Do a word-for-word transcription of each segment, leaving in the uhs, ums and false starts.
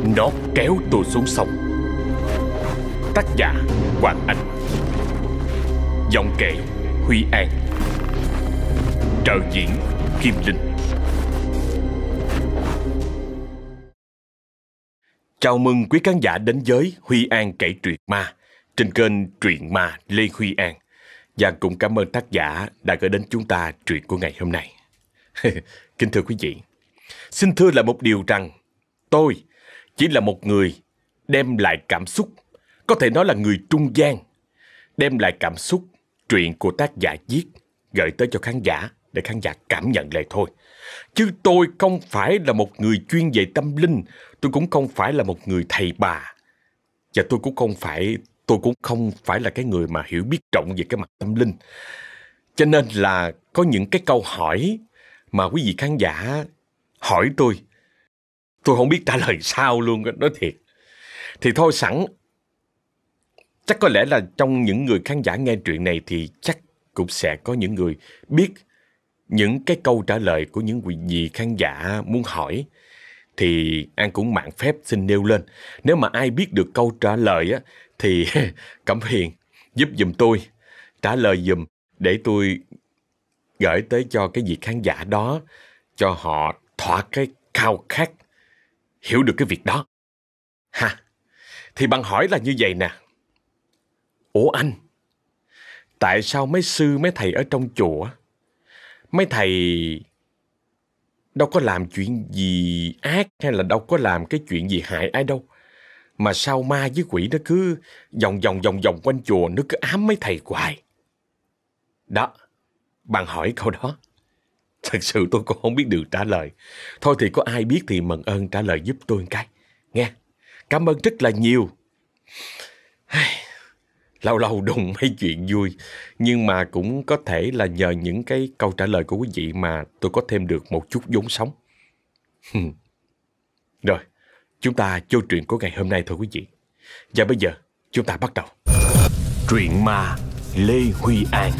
Nó kéo tôi xuống sông. Tác giả Hoàng Anh. Giọng kể Huy An. Trợ diễn Kim Linh. Chào mừng quý khán giả đến với Huy An kể truyện ma trên kênh Truyện Ma Lê Huy An. Và cũng cảm ơn tác giả đã gửi đến chúng ta truyện của ngày hôm nay. Kính thưa quý vị, xin thưa lại một điều rằng tôi chỉ là một người đem lại cảm xúc, có thể nói là người trung gian, đem lại cảm xúc truyện của tác giả viết gửi tới cho khán giả để khán giả cảm nhận lại thôi. Chứ tôi không phải là một người chuyên về tâm linh, tôi cũng không phải là một người thầy bà, và tôi cũng không phải tôi cũng không phải là cái người mà hiểu biết rộng về cái mặt tâm linh. Cho nên là có những cái câu hỏi mà quý vị khán giả hỏi tôi, tôi không biết trả lời sao luôn, nói thiệt. Thì thôi sẵn, chắc có lẽ là trong những người khán giả nghe truyện này thì chắc cũng sẽ có những người biết những cái câu trả lời của những quý vị khán giả muốn hỏi. Thì An cũng mạn phép xin nêu lên. Nếu mà ai biết được câu trả lời á, thì cảm phiền giúp giùm tôi, trả lời giùm để tôi gửi tới cho cái vị khán giả đó, cho họ thỏa cái khao khát hiểu được cái việc đó. Ha, thì bạn hỏi là như vậy nè. Ủa anh, tại sao mấy sư mấy thầy ở trong chùa, mấy thầy đâu có làm chuyện gì ác hay là đâu có làm cái chuyện gì hại ai đâu, mà sao ma với quỷ nó cứ vòng vòng vòng vòng quanh chùa, nó cứ ám mấy thầy hoài? Đó, bạn hỏi câu đó, thật sự tôi cũng không biết được trả lời. Thôi thì có ai biết thì mừng ơn trả lời giúp tôi một cái nghe. Cảm ơn rất là nhiều. Lâu lâu đụng mấy chuyện vui, nhưng mà cũng có thể là nhờ những cái câu trả lời của quý vị mà tôi có thêm được một chút vốn sống. Rồi, chúng ta vô truyện của ngày hôm nay thôi quý vị. Và bây giờ chúng ta bắt đầu. Truyện ma Lê Huy An.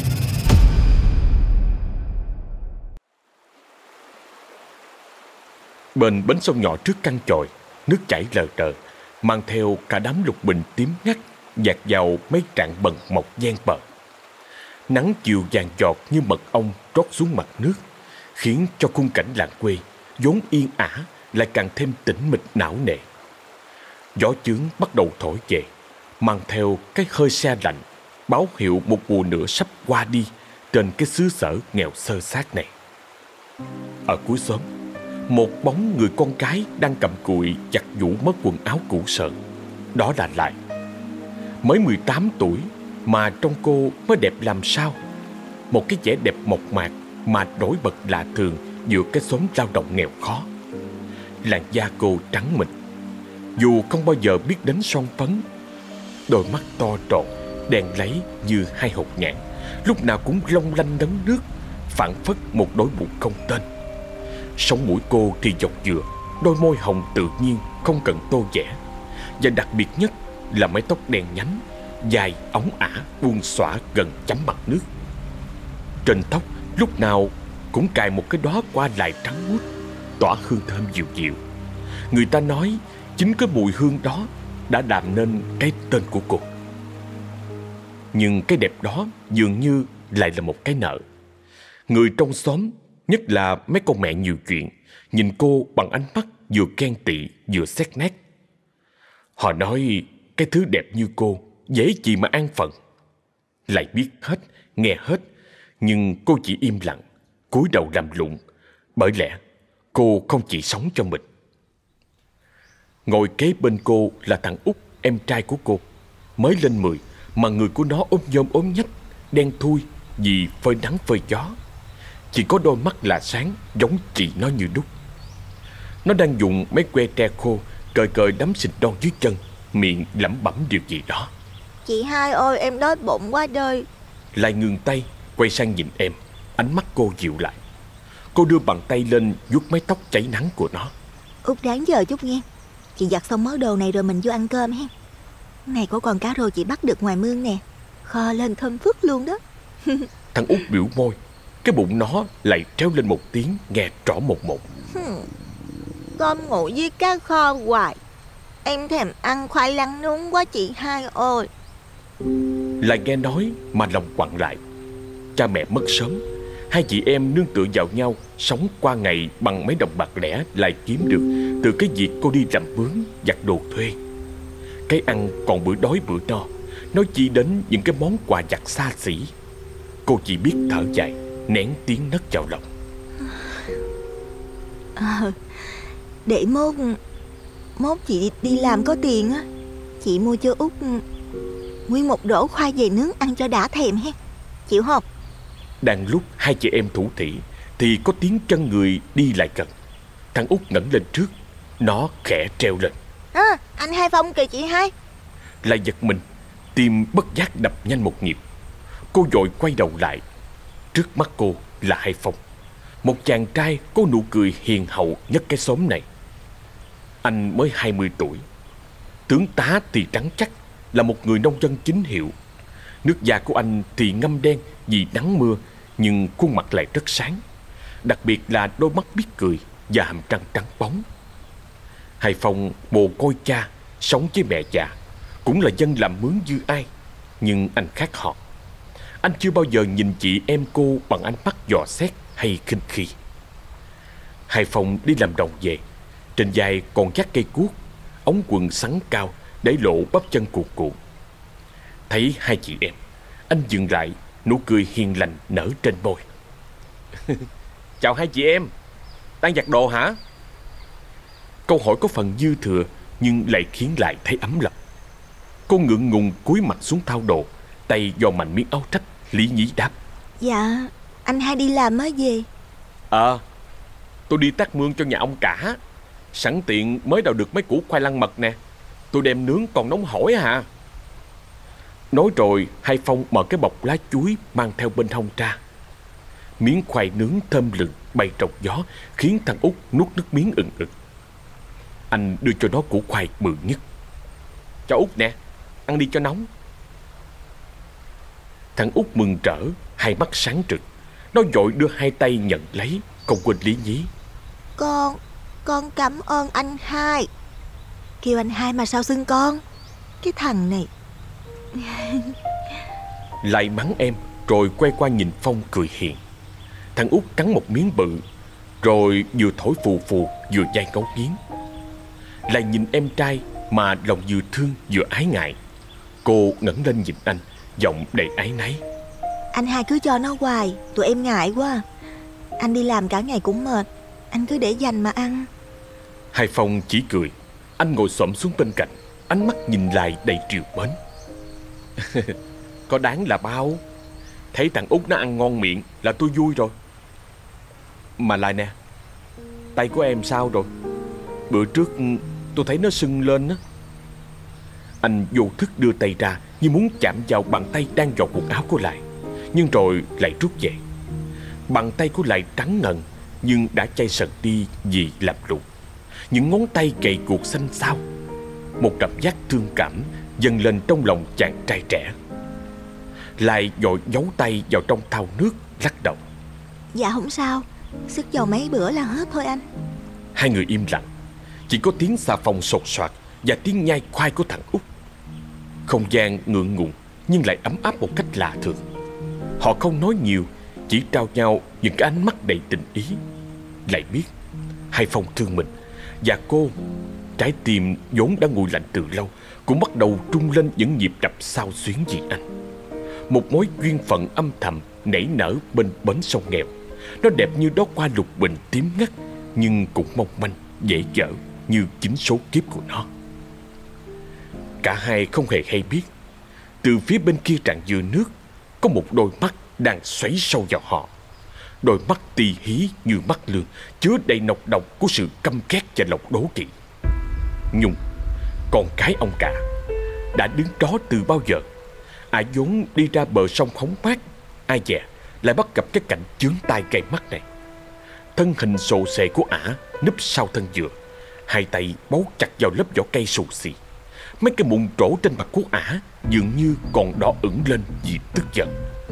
Bên bến sông nhỏ trước căn chòi, nước chảy lờ đờ, mang theo cả đám lục bình tím ngắt dạt vào mấy trạm bần mọc ven bờ. Nắng chiều vàng giọt như mật ong trót xuống mặt nước, khiến cho khung cảnh làng quê vốn yên ả lại càng thêm tĩnh mịch não nề. Gió chướng bắt đầu thổi về, mang theo cái hơi se lạnh, báo hiệu một mùa nữa sắp qua đi trên cái xứ sở nghèo xơ xác này. Ở cuối xóm, một bóng người con cái đang cầm cùi giặt giũ mất quần áo cũ sợn. Đó là Lại. Mới mười tám tuổi mà trông cô mới đẹp làm sao. Một cái vẻ đẹp mộc mạc mà nổi bật lạ thường giữa cái xóm lao động nghèo khó. Làn da cô trắng mịn, dù không bao giờ biết đến son phấn. Đôi mắt to tròn, đen láy như hai hột nhạn, lúc nào cũng long lanh ngấn nước, phảng phất một đôi bụng không tên. Sống mũi cô thì dọc dừa, đôi môi hồng tự nhiên không cần tô vẽ. Và đặc biệt nhất là mái tóc đen nhánh, dài óng ả buông xõa gần chấm mặt nước. Trên tóc lúc nào cũng cài một cái đóa hoa lài trắng muốt, tỏa hương thơm dịu dịu. Người ta nói chính cái mùi hương đó đã làm nên cái tên của cô. Nhưng cái đẹp đó dường như lại là một cái nợ. Người trong xóm, nhất là mấy con mẹ nhiều chuyện, nhìn cô bằng ánh mắt vừa ghen tị vừa xét nét. Họ nói cái thứ đẹp như cô dễ gì mà an phận. Lại biết hết, nghe hết, nhưng cô chỉ im lặng, cúi đầu làm lụng. Bởi lẽ cô không chỉ sống cho mình. Ngồi kế bên cô là thằng Út, em trai của cô. Mới lên mười mà người của nó ốm nhôm ốm nhách, đen thui vì phơi nắng phơi gió. Chỉ có đôi mắt là sáng, giống chị nó như đúc. Nó đang dùng mấy que tre khô cời cời đấm xịt đon dưới chân, miệng lẩm bẩm điều gì đó. Chị hai ơi, em đói bụng quá đời. Lại ngừng tay, quay sang nhìn em. Ánh mắt cô dịu lại. Cô đưa bàn tay lên vuốt mái tóc cháy nắng của nó. Út đáng giờ chút nghe. Chị giặt xong mớ đồ này rồi mình vô ăn cơm ha. Này có con cá rô chị bắt được ngoài mương nè, kho lên thơm phức luôn đó. Thằng Út biểu môi. Cái bụng nó lại tréo lên một tiếng nghe rõ một một. Cơm nguội với cá kho hoài, Em thèm ăn khoai lang nướng quá chị hai ơi. Lại nghe nói mà lòng quặn lại. Cha mẹ mất sớm, hai chị em nương tựa vào nhau, sống qua ngày bằng mấy đồng bạc lẻ lại kiếm được từ cái việc cô đi làm mướn giặt đồ thuê. Cái ăn còn bữa đói bữa no, nói chi đến những cái món quà vặt xa xỉ. Cô chỉ biết thở dài, nén tiếng nấc vào lòng. À, để mốt Mốt chị đi làm có tiền á, chị mua cho Út nguyên một rổ khoai về nướng ăn cho đã thèm he. Chịu không? Đang lúc hai chị em thủ thỉ thì có tiếng chân người đi lại gần. Thằng Út ngẩng lên trước, nó khẽ treo lên. À, anh Hai Phong kìa chị hai. Lại giật mình, tim bất giác đập nhanh một nhịp. Cô vội quay đầu lại. Trước mắt cô là Hai Phong, một chàng trai có nụ cười hiền hậu nhất cái xóm này. Anh mới hai mươi tuổi, tướng tá thì trắng chắc, là một người nông dân chính hiệu. Nước da của anh thì ngăm đen vì nắng mưa, nhưng khuôn mặt lại rất sáng, đặc biệt là đôi mắt biết cười và hàm răng trắng bóng. Hai Phong mồ côi cha, sống với mẹ già, cũng là dân làm mướn như ai, nhưng anh khác họ. Anh chưa bao giờ nhìn chị em cô bằng ánh mắt dò xét hay khinh khi. Hai Phong đi làm đồng về, trên vai còn dắt cây cuốc, ống quần xắn cao để lộ bắp chân cuồn cuộn. Thấy hai chị em, anh dừng lại, nụ cười hiền lành nở trên môi. Chào hai chị em, đang giặt đồ hả? Câu hỏi có phần dư thừa nhưng lại khiến lại thấy ấm lòng. Cô ngượng ngùng cúi mặt xuống thao đồ, tay dò mạnh miếng áo trách, lý nhí đáp. Dạ, anh Hai đi làm mới về. Ờ, à, tôi đi tác mương cho nhà ông cả. Sẵn tiện mới đào được mấy củ khoai lang mật nè, tôi đem nướng còn nóng hổi hả? Nói rồi Hai Phong mở cái bọc lá chuối mang theo bên hông ra. Miếng khoai nướng thơm lừng bay trong gió khiến thằng Út nuốt nước miếng ừng ực. Anh đưa cho nó củ khoai bự nhất. Cho Út nè, ăn đi cho nóng. Thằng Út mừng rỡ, hai mắt sáng rực. Nó vội đưa hai tay nhận lấy, không quên lý nhí. Con, con cảm ơn anh Hai. Kêu anh Hai mà sao xưng con? Cái thằng này. Lại mắng em, rồi quay qua nhìn Phong cười hiền. Thằng Út cắn một miếng bự, rồi vừa thổi phù phù vừa dai ngấu nghiến. Lại nhìn em trai mà lòng vừa thương vừa ái ngại. Cô ngẩng lên nhìn anh, giọng đầy áy náy. Anh Hai cứ cho nó hoài, tụi em ngại quá. Anh đi làm cả ngày cũng mệt, anh cứ để dành mà ăn. Hai Phong chỉ cười. Anh ngồi xổm xuống bên cạnh, ánh mắt nhìn lại đầy trìu mến. Có đáng là bao. Thấy thằng Út nó ăn ngon miệng là tôi vui rồi. Mà lại nè, tay của em sao rồi? Bữa trước tôi thấy nó sưng lên á. Anh vô thức đưa tay ra như muốn chạm vào bàn tay đang dọn quần áo của Lại, nhưng rồi lại rút về. Bàn tay của Lại trắng ngần nhưng đã chai sần đi vì làm lụng. Những ngón tay gầy guộc xanh xao. Một cảm giác thương cảm dâng lên trong lòng chàng trai trẻ. Lại vội giấu tay vào trong thau nước, lắc đầu. Dạ không sao, sức dầu mấy bữa là hết thôi anh. Hai người im lặng, chỉ có tiếng xà phòng sột soạt và tiếng nhai khoai của thằng Út. Không gian ngượng ngùng nhưng lại ấm áp một cách lạ thường. Họ không nói nhiều, chỉ trao nhau những cái ánh mắt đầy tình ý. Lại biết Hai Phong thương mình, và cô, trái tim vốn đã nguội lạnh từ lâu, cũng bắt đầu trung lên những nhịp đập xao xuyến vì anh. Một mối duyên phận âm thầm nảy nở bên bến sông nghèo. Nó đẹp như đóa hoa lục bình tím ngắt, nhưng cũng mong manh, dễ dở như chính số kiếp của nó. Cả hai không hề hay biết, từ phía bên kia rạn dừa nước có một đôi mắt đang xoáy sâu vào họ. Đôi mắt tì hí như mắt lương, chứa đầy nọc độc của sự căm ghét và lòng đố kỵ. Nhung, con cái ông cả, đã đứng đó từ bao giờ. Ả vốn đi ra bờ sông hóng mát, ai dè lại bắt gặp cái cảnh chướng tai gai mắt này. Thân hình xồ xệ của Ả núp sau thân dừa, hai tay bấu chặt vào lớp vỏ cây xù xì. Mấy cái mụn trổ trên mặt của Ả dường như còn đỏ ửng lên vì tức giận.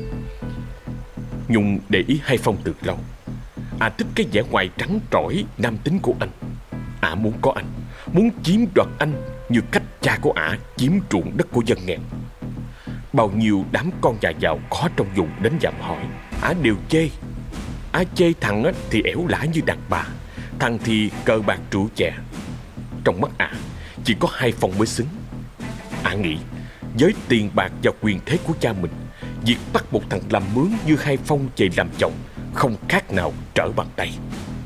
Nhung để ý Hai Phong từ lâu. Ả thích cái vẻ ngoài trắng trỏi nam tính của anh. Ả muốn có anh, muốn chiếm đoạt anh như cách cha của ả chiếm ruộng đất của dân nghèo. Bao nhiêu đám con nhà giàu có trong vùng đến dạm hỏi, ả đều chê. Ả chê thằng thì ẻo lả như đàn bà, thằng thì cờ bạc rượu chè. Trong mắt ả chỉ có Hai Phong mới xứng. Ả nghĩ với tiền bạc và quyền thế của cha mình, việc bắt một thằng làm mướn như Hai Phong về làm chồng không khác nào trở bàn tay.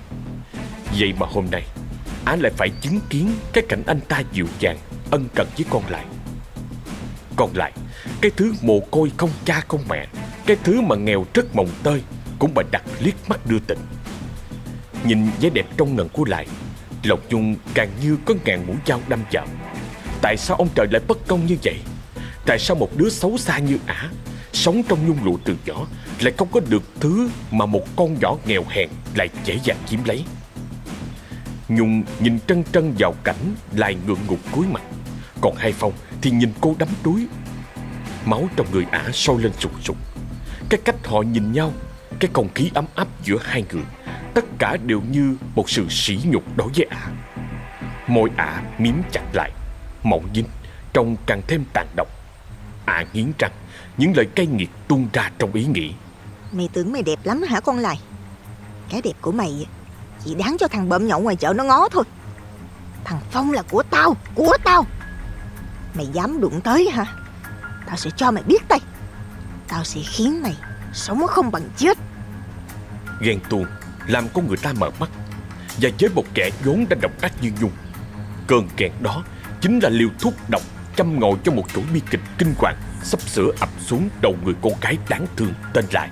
Vậy mà hôm nay Ả lại phải chứng kiến cái cảnh anh ta dịu dàng ân cần với con Lại. Con Lại, cái thứ mồ côi không cha không mẹ, cái thứ mà nghèo rất mồng tơi, cũng bà đặt liếc mắt đưa tình. Nhìn vẻ đẹp trong ngần của Lại, lòng Nhung càng như có ngàn mũi dao đâm vào. Tại sao ông trời lại bất công như vậy? Tại sao một đứa xấu xa như ả, sống trong nhung lụa từ nhỏ, lại không có được thứ mà một con nhỏ nghèo hèn lại dễ dàng chiếm lấy? Nhung nhìn trân trân vào cảnh Lại ngượng ngục cúi mặt, còn Hai Phong thì nhìn cô đắm đuối. Máu trong người ả sôi lên sục sục. Cái cách họ nhìn nhau, cái không khí ấm áp giữa hai người, tất cả đều như một sự sỉ nhục đối với ả. Môi ả miếm chặt lại, mỏng dính, trông càng thêm tàn độc. Ả nghiến răng, những lời cay nghiệt tuôn ra trong ý nghĩ. Mày tưởng mày đẹp lắm hả con Lại? Cái đẹp của mày chỉ đáng cho thằng bợm nhậu ngoài chợ nó ngó thôi. Thằng Phong là của tao, của tao. Mày dám đụng tới hả? Tao sẽ cho mày biết tay. Tao sẽ khiến mày sống không bằng chết. Ghen tuông làm con người ta mở mắt. Và với một kẻ vốn đã độc ác như Nhung, cơn ghen đó chính là liều thuốc độc châm ngòi cho một chuỗi bi kịch kinh hoàng sắp sửa ập xuống đầu người cô gái đáng thương tên Lại.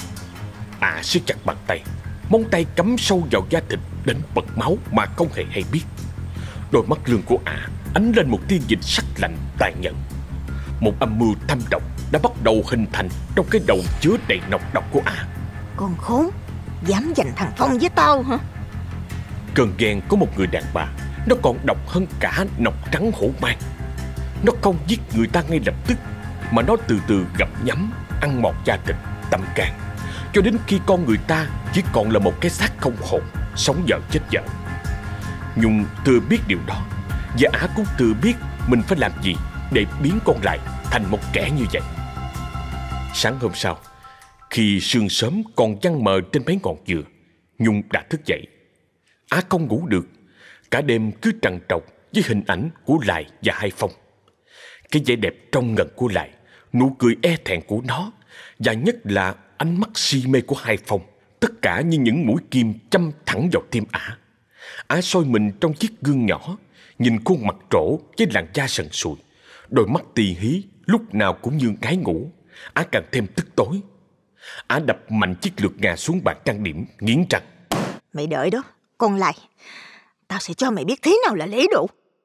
Ả siết chặt bàn tay, móng tay cắm sâu vào da thịt đến bật máu mà không hề hay biết. Đôi mắt lương của Ả ánh lên một tia nhìn sắc lạnh tàn nhẫn. Một âm mưu thâm độc đã bắt đầu hình thành trong cái đầu chứa đầy nọc độc của Ả. Con khốn, dám giành thằng Phong với tao hả? Cơn ghen của một người đàn bà nó còn độc hơn cả nọc trắng hổ mang. Nó không giết người ta ngay lập tức, mà nó từ từ gặm nhấm, ăn mòn da thịt, tâm can, cho đến khi con người ta chỉ còn là một cái xác không hồn, sống dở chết dở. Nhung thừa biết điều đó, và Ả cũng thừa biết mình phải làm gì để biến con Lại thành một kẻ như vậy. Sáng hôm sau, khi sương sớm còn văng mờ trên mấy ngọn dừa, Nhung đã thức dậy. Ả không ngủ được, cả đêm cứ trằn trọc với hình ảnh của Lại và Hai Phong. Cái vẻ đẹp trong ngần của Lại, nụ cười e thẹn của nó, và nhất là ánh mắt si mê của Hai Phong, tất cả như những mũi kim châm thẳng vào tim Ả. Ả soi mình trong chiếc gương nhỏ, nhìn khuôn mặt trổ với làn da sần sùi, đôi mắt tì hí lúc nào cũng như ngái ngủ. Ả càng thêm tức tối. Ả đập mạnh chiếc lược ngà xuống bàn trang điểm, nghiến răng. Mày đợi đó, con Lại. Tao sẽ cho mày biết thế nào là lễ độ.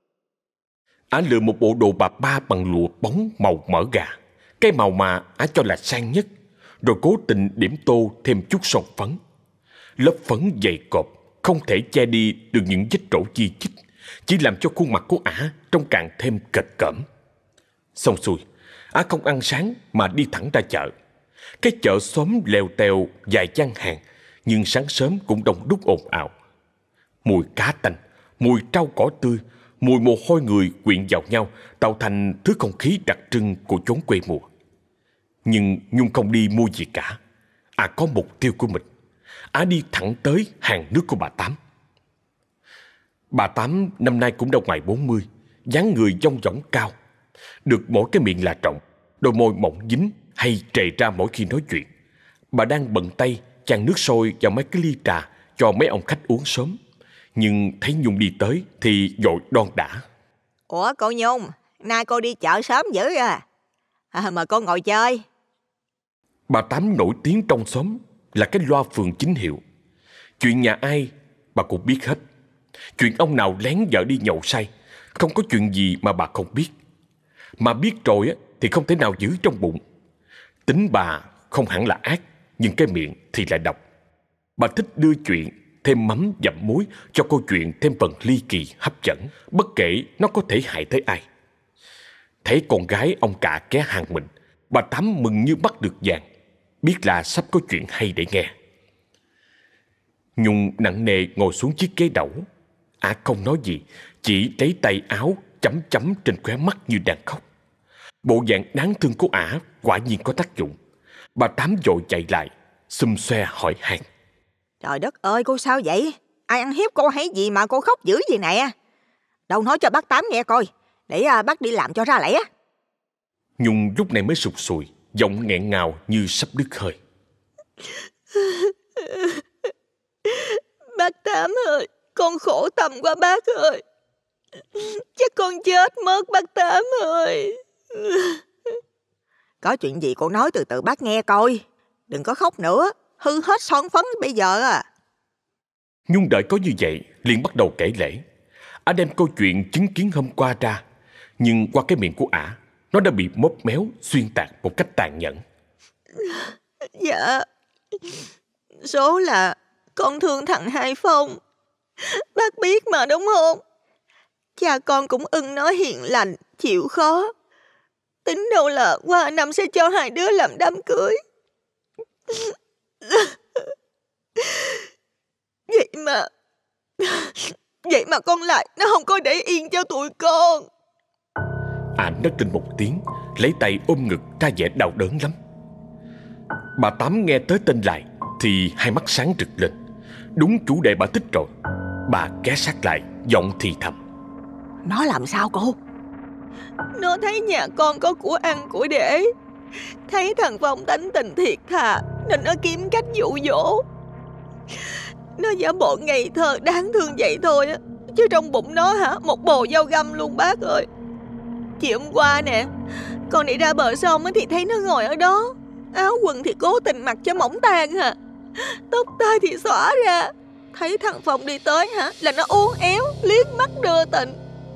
Ả lựa một bộ đồ bà ba bằng lụa bóng màu mỡ gà, cái màu mà Ả cho là sang nhất, rồi cố tình điểm tô thêm chút son phấn. Lớp phấn dày cộp không thể che đi được những vết trổ chi chít, chỉ làm cho khuôn mặt của Ả trông càng thêm kệch cỡm. Xong xuôi, Ả không ăn sáng mà đi thẳng ra chợ. Cái chợ xóm lèo tèo dài gian hàng, nhưng sáng sớm cũng đông đúc ồn ào. Mùi cá tanh, mùi rau cỏ tươi, mùi mồ hôi người quyện vào nhau tạo thành thứ không khí đặc trưng của chốn quê mùa. Nhưng Nhung không đi mua gì cả. Ả có mục tiêu của mình. Ả đi thẳng tới hàng nước của bà Tám. Bà Tám năm nay cũng đã ngoài bốn mươi, dáng người dong dỏng cao, được mỗi cái miệng là trọng, đôi môi mỏng dính hay trề ra mỗi khi nói chuyện. Bà đang bận tay chan nước sôi vào mấy cái ly trà cho mấy ông khách uống sớm, nhưng thấy Nhung đi tới thì vội đon đả. Ủa cô Nhung, nay cô đi chợ sớm dữ à? À, mời cô ngồi chơi. Bà Tám nổi tiếng trong xóm là cái loa phường chính hiệu. Chuyện nhà ai bà cũng biết hết. Chuyện ông nào lén vợ đi nhậu say, không có chuyện gì mà bà không biết. Mà biết rồi thì không thể nào giữ trong bụng. Tính bà không hẳn là ác, nhưng cái miệng thì lại độc. Bà thích đưa chuyện thêm mắm dặm muối cho câu chuyện thêm phần ly kỳ hấp dẫn, bất kể nó có thể hại tới ai. Thấy con gái ông cả ké hàng mình, bà Tám mừng như bắt được vàng, biết là sắp có chuyện hay để nghe. Nhung nặng nề ngồi xuống chiếc ghế đẩu. Ả không nói gì, chỉ lấy tay áo chấm chấm trên khóe mắt như đang khóc. Bộ dạng đáng thương của Ả quả nhiên có tác dụng. Bà Tám vội chạy lại, xum xoe hỏi han: Trời đất ơi, cô sao vậy? Ai ăn hiếp cô hay gì mà cô khóc dữ vậy nè? Đâu nói cho bác Tám nghe coi, để à, bác đi làm cho ra lẽ. Nhung lúc này mới sụt sùi, giọng nghẹn ngào như sắp đứt hơi. Bác Tám ơi, con khổ tâm quá bác ơi. Chắc con chết mất bác Tám ơi. Có chuyện gì cô nói từ từ bác nghe coi. Đừng có khóc nữa, hư hết son phấn bây giờ à. Nhung đợi có như vậy, liền bắt đầu kể lể. Ả đem câu chuyện chứng kiến hôm qua ra, nhưng qua cái miệng của Ả, nó đã bị móp méo, xuyên tạc một cách tàn nhẫn. Dạ, số là con thương thằng Hai Phong. Bác biết mà đúng không? Cha con cũng ưng nó hiền lành, chịu khó. Tính đâu là qua năm sẽ cho hai đứa làm đám cưới. Vậy mà Vậy mà con lại nó không có để yên cho tụi con. Ả nấc lên một tiếng, lấy tay ôm ngực ra vẻ đau đớn lắm. Bà Tám nghe tới tên lại thì hai mắt sáng rực lên. Đúng chủ đề bà thích rồi. Bà ghé sát lại, giọng thì thầm: Nó làm sao cô? Nó thấy nhà con có của ăn của để, thấy thằng Phong tánh tình thiệt thà, nên nó kiếm cách dụ dỗ. Nó giả bộ ngây thơ đáng thương vậy thôi á, chứ trong bụng nó hả, một bồ dao găm luôn bác ơi. Chiều hôm qua nè, con đi ra bờ sông thì thấy nó ngồi ở đó, áo quần thì cố tình mặc cho mỏng tang hả, tóc tai thì xõa ra. Thấy thằng Phong đi tới hả, là nó uốn éo, liếc mắt đưa tình.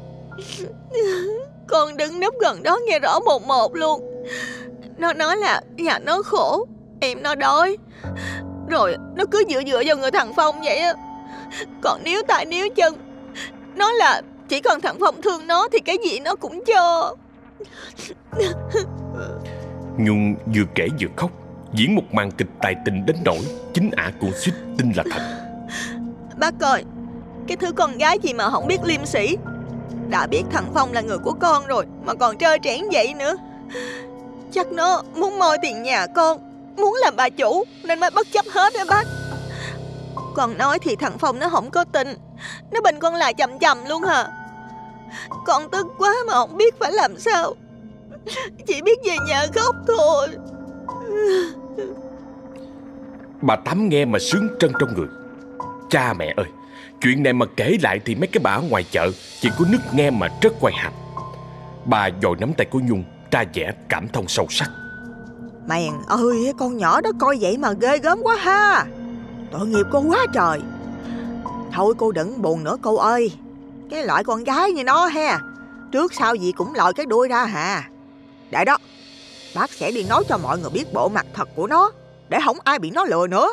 Con đứng núp gần đó nghe rõ một một luôn. Nó nói là nhà nó khổ, em nó đói, rồi nó cứ dựa dựa vào người thằng Phong vậy á. Còn níu tay níu chân, nói là chỉ cần thằng Phong thương nó thì cái gì nó cũng cho. Nhung vừa kể vừa khóc, diễn một màn kịch tài tình đến nỗi chính Ả cũng suýt tin là thật. Bác coi, cái thứ con gái gì mà không biết liêm sỉ. Đã biết thằng Phong là người của con rồi mà còn trơ trẽn vậy nữa. Chắc nó muốn moi tiền nhà con, muốn làm bà chủ nên mới bất chấp hết đó bác. Con nói thì thằng Phong nó không có tin, nó bình con lại chầm chầm luôn hả. Con tức quá mà không biết phải làm sao, chỉ biết về nhà khóc thôi. Bà Tám nghe mà sướng trân trong người. Cha mẹ ơi, chuyện này mà kể lại thì mấy cái bà ở ngoài chợ chỉ có nức nghe mà rất quay hàm. Bà vội nắm tay của Nhung ra vẻ cảm thông sâu sắc. Mèn ơi, con nhỏ đó coi vậy mà ghê gớm quá ha. Tội nghiệp cô quá trời. Thôi cô đừng buồn nữa cô ơi. Cái loại con gái như nó ha, trước sau gì cũng lòi cái đuôi ra hà. Để đó, bác sẽ đi nói cho mọi người biết bộ mặt thật của nó, để không ai bị nó lừa nữa.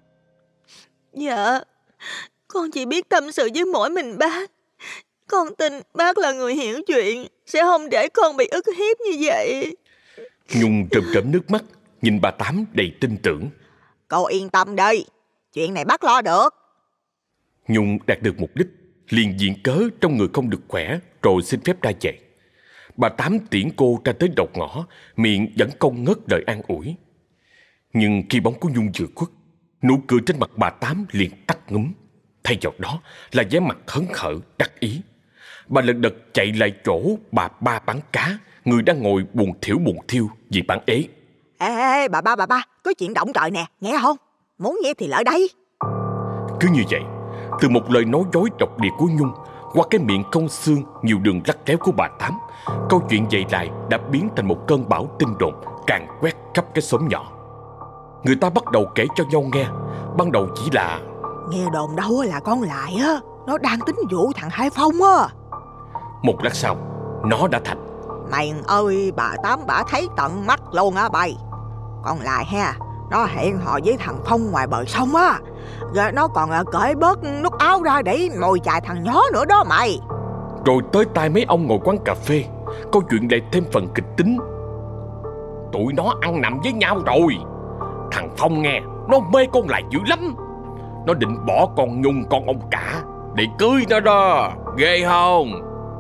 Dạ, con chỉ biết tâm sự với mỗi mình bác. Con tin bác là người hiểu chuyện, sẽ không để con bị ức hiếp như vậy. Nhung rơm rớm nước mắt, nhìn bà Tám đầy tin tưởng. Cô yên tâm đi, chuyện này bác lo được. Nhung đạt được mục đích, liền diện cớ trong người không được khỏe, rồi xin phép ra về. Bà Tám tiễn cô ra tới đầu ngõ, miệng vẫn không ngớt lời an ủi. Nhưng khi bóng của Nhung vừa khuất, nụ cười trên mặt bà Tám liền tắt ngúm. Thay vào đó là vẻ mặt hớn hở, đắc ý. Bà lật đật chạy lại chỗ bà Ba bán cá, người đang ngồi buồn thiểu buồn thiêu vì bán ế. Ê, ê, bà ba, bà ba, có chuyện động trời nè, nghe không? Muốn nghe thì lại đây. Cứ như vậy, từ một lời nói dối độc địa của Nhung, qua cái miệng không xương nhiều đường lắt léo của bà Tám, câu chuyện dậy lại đã biến thành một cơn bão tin đồn càn quét khắp cái xóm nhỏ. Người ta bắt đầu kể cho nhau nghe. Ban đầu chỉ là nghe đồn đâu là con Lại á, nó đang tính dụ thằng Hai Phong á. Một lát sau, nó đã thành. Mày ơi, bà Tám bả thấy tận mắt luôn á bay. Con Lại ha, nó hẹn hò với thằng Phong ngoài bờ sông á. Rồi nó còn cởi bớt nút áo ra để mồi chài thằng nhó nữa đó mày. Rồi tới tai mấy ông ngồi quán cà phê, câu chuyện lại thêm phần kịch tính. Tụi nó ăn nằm với nhau rồi. Thằng Phong nghe, nó mê con Lại dữ lắm. Nó định bỏ con Nhung con ông cả, để cưới nó đó, ghê không?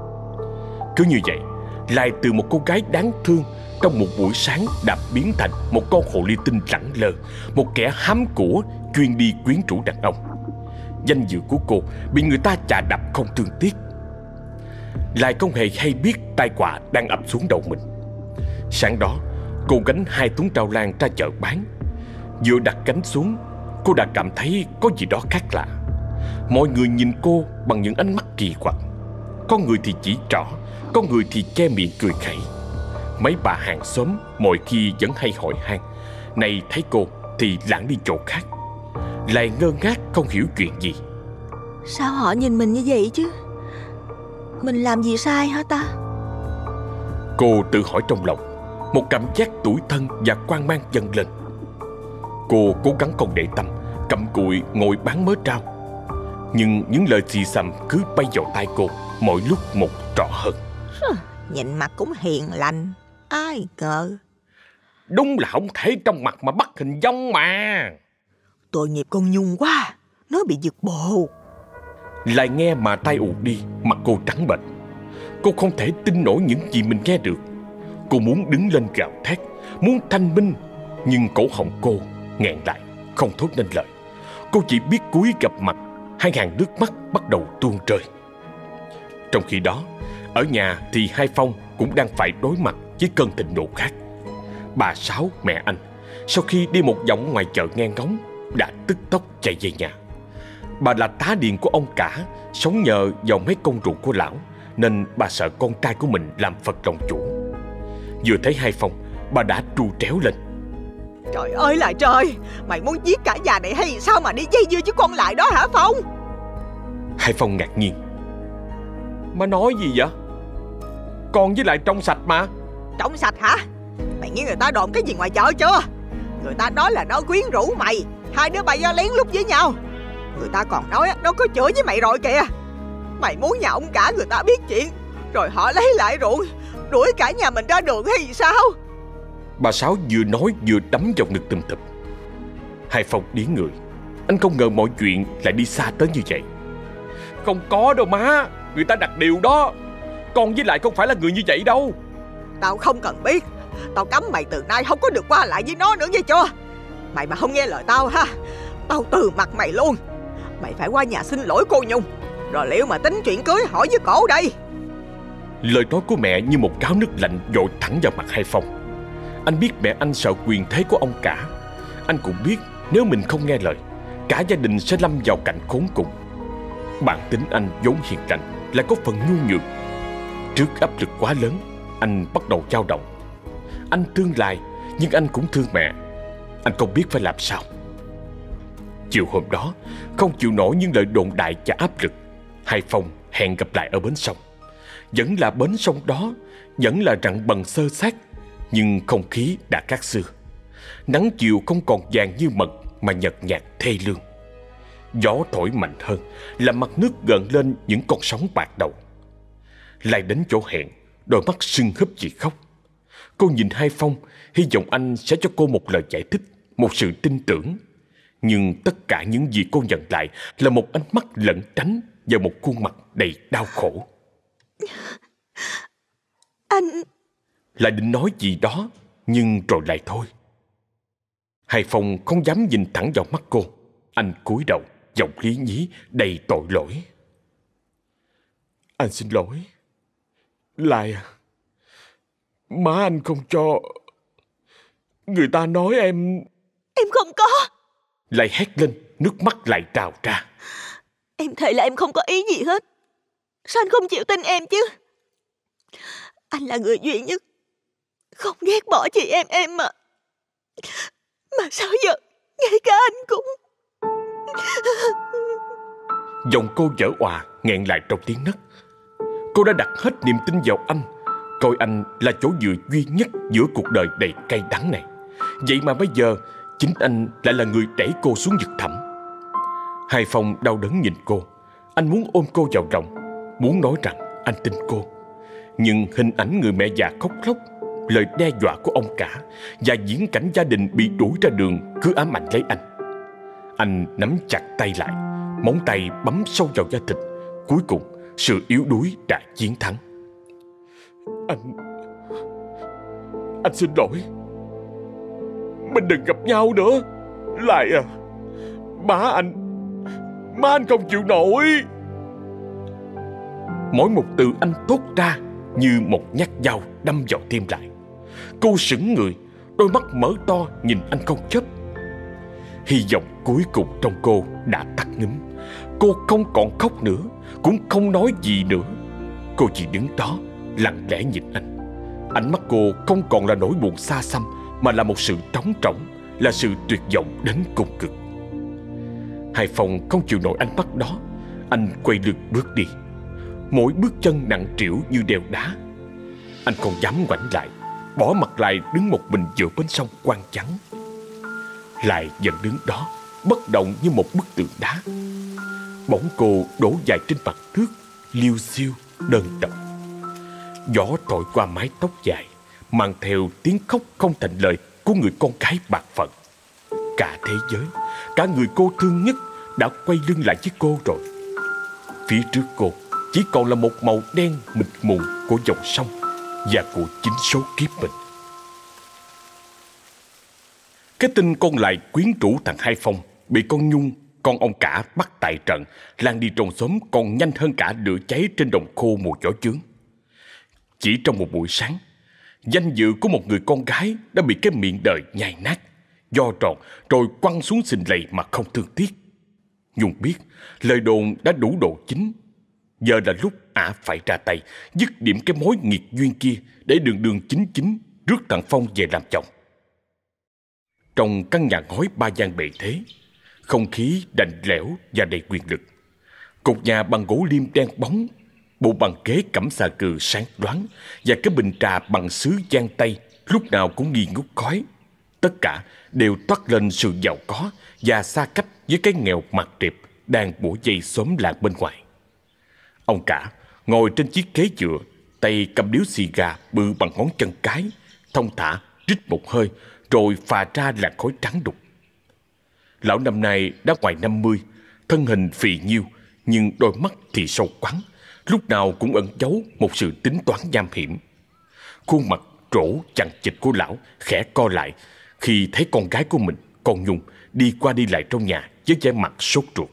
Cứ như vậy, Lai từ một cô gái đáng thương trong một buổi sáng đã biến thành một con hồ ly tinh lẳng lơ, một kẻ hám của chuyên đi quyến rũ đàn ông. Danh dự của cô bị người ta chà đạp không thương tiếc. Lai không hề hay biết tai họa đang ập xuống đầu mình. Sáng đó, cô gánh hai thúng rau lang ra chợ bán. Vừa đặt gánh xuống, cô đã cảm thấy có gì đó khác lạ. Mọi người nhìn cô bằng những ánh mắt kỳ quặc. Có người thì chỉ trỏ, có người thì che miệng cười khẩy. Mấy bà hàng xóm mọi khi vẫn hay hỏi han, nay thấy cô thì lảng đi chỗ khác. Lại ngơ ngác không hiểu chuyện gì. Sao họ nhìn mình như vậy chứ? Mình làm gì sai hả ta? Cô tự hỏi trong lòng. Một cảm giác tủi thân và hoang mang dâng lên. Cô cố gắng không để tâm, cặm cụi ngồi bán mớ rau. Nhưng những lời xì xầm cứ bay vào tai cô, mỗi lúc một rõ hơn. Nhìn mặt cũng hiền lành, ai ngờ. Đúng là không thể trong mặt mà bắt hình dong mà. Tội nghiệp con Nhung quá, nó bị giật bồ. Lại nghe mà tai ù đi, mặt cô trắng bệch. Cô không thể tin nổi những gì mình nghe được. Cô muốn đứng lên gào thét, muốn thanh minh, nhưng cổ họng cô nghẹn lại, không thốt nên lời. Cô chỉ biết cúi gập mặt, hai hàng nước mắt bắt đầu tuôn rơi. Trong khi đó, ở nhà thì Hai Phong cũng đang phải đối mặt với cơn thịnh nộ khác. Bà Sáu, mẹ anh, sau khi đi một vòng ngoài chợ nghe ngóng, đã tức tốc chạy về nhà. Bà là tá điền của ông cả, sống nhờ vào mấy công ruộng của lão, nên bà sợ con trai của mình làm phật lòng chủ. Vừa thấy Hai Phong, bà đã tru tréo lên. Trời ơi là trời, mày muốn giết cả nhà này hay sao mà đi dây dưa với con lại đó hả Phong? Hai Phong ngạc nhiên. Má nói gì vậy? Con với lại trong sạch mà. Trong sạch hả? Mày nghe người ta đồn cái gì ngoài chợ chưa? Người ta nói là nó quyến rũ mày, hai đứa bay do lén lút với nhau. Người ta còn nói nó có chửi với mày rồi kìa. Mày muốn nhà ông cả người ta biết chuyện, rồi họ lấy lại ruộng, đuổi cả nhà mình ra đường hay sao? Bà Sáu vừa nói vừa đấm vào ngực tùm thụp. Hai Phong điếng người. Anh không ngờ mọi chuyện lại đi xa tới như vậy. Không có đâu má, người ta đặt điều đó. Con với lại không phải là người như vậy đâu. Tao không cần biết. Tao cấm mày từ nay không có được qua lại với nó nữa nghe chưa? Mày mà không nghe lời tao ha, tao từ mặt mày luôn. Mày phải qua nhà xin lỗi cô Nhung, rồi liệu mà tính chuyện cưới hỏi với cổ đây. Lời nói của mẹ như một gáo nước lạnh dội thẳng vào mặt Hai Phong. Anh biết mẹ anh sợ quyền thế của ông cả. Anh cũng biết nếu mình không nghe lời, cả gia đình sẽ lâm vào cảnh khốn cùng. Bản tính anh vốn hiền lành lại có phần nhu nhược. Trước áp lực quá lớn, anh bắt đầu dao động. Anh thương Lai, nhưng anh cũng thương mẹ. Anh không biết phải làm sao. Chiều hôm đó, không chịu nổi những lời đồn đại và áp lực, Hai Phong hẹn gặp lại ở bến sông. Vẫn là bến sông đó, vẫn là rặng bần xơ xác, nhưng không khí đã khác xưa. Nắng chiều không còn vàng như mật mà nhợt nhạt thê lương. Gió thổi mạnh hơn, làm mặt nước gợn lên những con sóng bạc đầu. Lại đến chỗ hẹn, đôi mắt sưng húp vì khóc. Cô nhìn Hai Phong, hy vọng anh sẽ cho cô một lời giải thích, một sự tin tưởng. Nhưng tất cả những gì cô nhận lại là một ánh mắt lẩn tránh và một khuôn mặt đầy đau khổ. Anh... Lại định nói gì đó, nhưng rồi lại thôi. Hai Phong không dám nhìn thẳng vào mắt cô. Anh cúi đầu, giọng lý nhí đầy tội lỗi. Anh xin lỗi. Lai à, má anh không cho. Người ta nói em... Em không có. Lại hét lên, nước mắt lại trào ra. Em thề là em không có ý gì hết. Sao anh không chịu tin em chứ? Anh là người duy nhất không ghét bỏ chị em em mà. Mà sao giờ ngay cả anh cũng... Giọng cô vỡ òa nghẹn lại trong tiếng nấc. Cô đã đặt hết niềm tin vào anh, coi anh là chỗ dựa duy nhất giữa cuộc đời đầy cay đắng này. Vậy mà bây giờ chính anh lại là người đẩy cô xuống vực thẳm. Hai Phong đau đớn nhìn cô. Anh muốn ôm cô vào lòng, muốn nói rằng anh tin cô. Nhưng hình ảnh người mẹ già khóc lóc, lời đe dọa của ông cả và diễn cảnh gia đình bị đuổi ra đường cứ ám ảnh lấy anh. Anh nắm chặt tay lại, Móng tay bấm sâu vào da thịt. Cuối cùng sự yếu đuối đã chiến thắng. Anh Anh xin lỗi. Mình đừng gặp nhau nữa. Lại à, má anh Má anh không chịu nổi. Mỗi một từ anh thốt ra như một nhát dao đâm vào tim lại. Cô sững người, đôi mắt mở to nhìn anh không chớp. Hy vọng cuối cùng trong cô đã tắt ngúm. Cô không còn khóc nữa, cũng không nói gì nữa. Cô chỉ đứng đó lặng lẽ nhìn anh. Ánh mắt cô không còn là nỗi buồn xa xăm, mà là một sự trống trỏng, là sự tuyệt vọng đến cùng cực. Hải Phong không chịu nổi ánh mắt đó. Anh quay lưng bước đi. Mỗi bước chân nặng trĩu như đeo đá. Anh không dám ngoảnh lại, bỏ mặt lại đứng một mình giữa bến sông quang vắng. Lại vẫn đứng đó, bất động như một bức tượng đá. Bóng cô đổ dài trên mặt nước, liêu xiêu, đơn độc. Gió thổi qua mái tóc dài, mang theo tiếng khóc không thành lời của người con gái bạc phận. Cả thế giới, cả người cô thương nhất đã quay lưng lại với cô rồi. Phía trước cô chỉ còn là một màu đen mịt mù của dòng sông và của chính số kiếp mình. Cái tin con lại quyến rũ thằng Hai Phong bị con Nhung, con ông cả bắt tại trận, lan đi trong xóm còn nhanh hơn cả lửa cháy trên đồng khô mùa gió chướng. Chỉ trong một buổi sáng, danh dự của một người con gái đã bị cái miệng đời nhai nát, do tròn rồi quăng xuống sình lầy mà không thương tiếc. Nhung biết lời đồn đã đủ độ chính. Giờ là lúc ả phải ra tay dứt điểm cái mối nghiệt duyên kia, để đường đường chính chính rước thằng Phong về làm chồng. Trong căn nhà ngói ba gian bề thế, không khí lạnh lẽo và đầy quyền lực. Cột nhà bằng gỗ liêm đen bóng, bộ bàn ghế cẩm xà cừ sáng loáng và cái bình trà bằng sứ giang tây lúc nào cũng nghi ngút khói. Tất cả đều toát lên sự giàu có và xa cách với cái nghèo mặt trệp đang bủa vây xóm làng bên ngoài. Ông cả ngồi trên chiếc ghế dựa, tay cầm điếu xì gà bự bằng ngón chân cái, thong thả rít một hơi rồi phà ra làn khói trắng đục. Lão năm nay đã ngoài năm mươi, thân hình phì nhiêu, nhưng đôi mắt thì sâu quắn, lúc nào cũng ẩn giấu một sự tính toán nham hiểm. Khuôn mặt trổ chằng chịt của lão khẽ co lại khi thấy con gái của mình, con Nhung, đi qua đi lại trong nhà với vẻ mặt sốt ruột.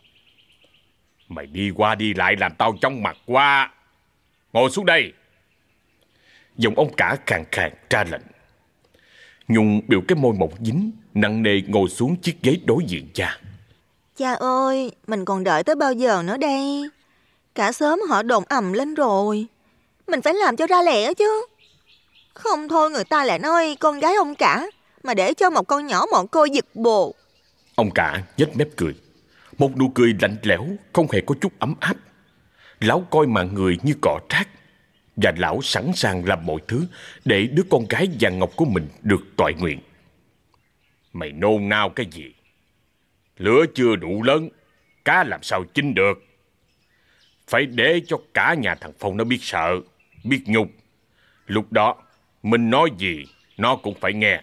Mày đi qua đi lại làm tao chóng mặt quá. Ngồi xuống đây. Giọng ông cả khàn khàn ra lệnh. Nhung biểu cái môi mỏng dính, nặng nề ngồi xuống chiếc ghế đối diện cha. Cha ơi, mình còn đợi tới bao giờ nữa đây? Cả xóm họ đồn ầm lên rồi. Mình phải làm cho ra lẽ chứ. Không thôi người ta lại nói con gái ông cả, mà để cho một con nhỏ mọn cô giật bồ. Ông cả nhếch mép cười, một nụ cười lạnh lẽo, không hề có chút ấm áp. Lão coi mạng người như cỏ rác, và lão sẵn sàng làm mọi thứ để đứa con gái vàng ngọc của mình được toại nguyện. Mày nôn nao cái gì? Lửa chưa đủ lớn, cá làm sao chín được? Phải để cho cả nhà thằng Phong nó biết sợ, biết nhục. Lúc đó mình nói gì nó cũng phải nghe.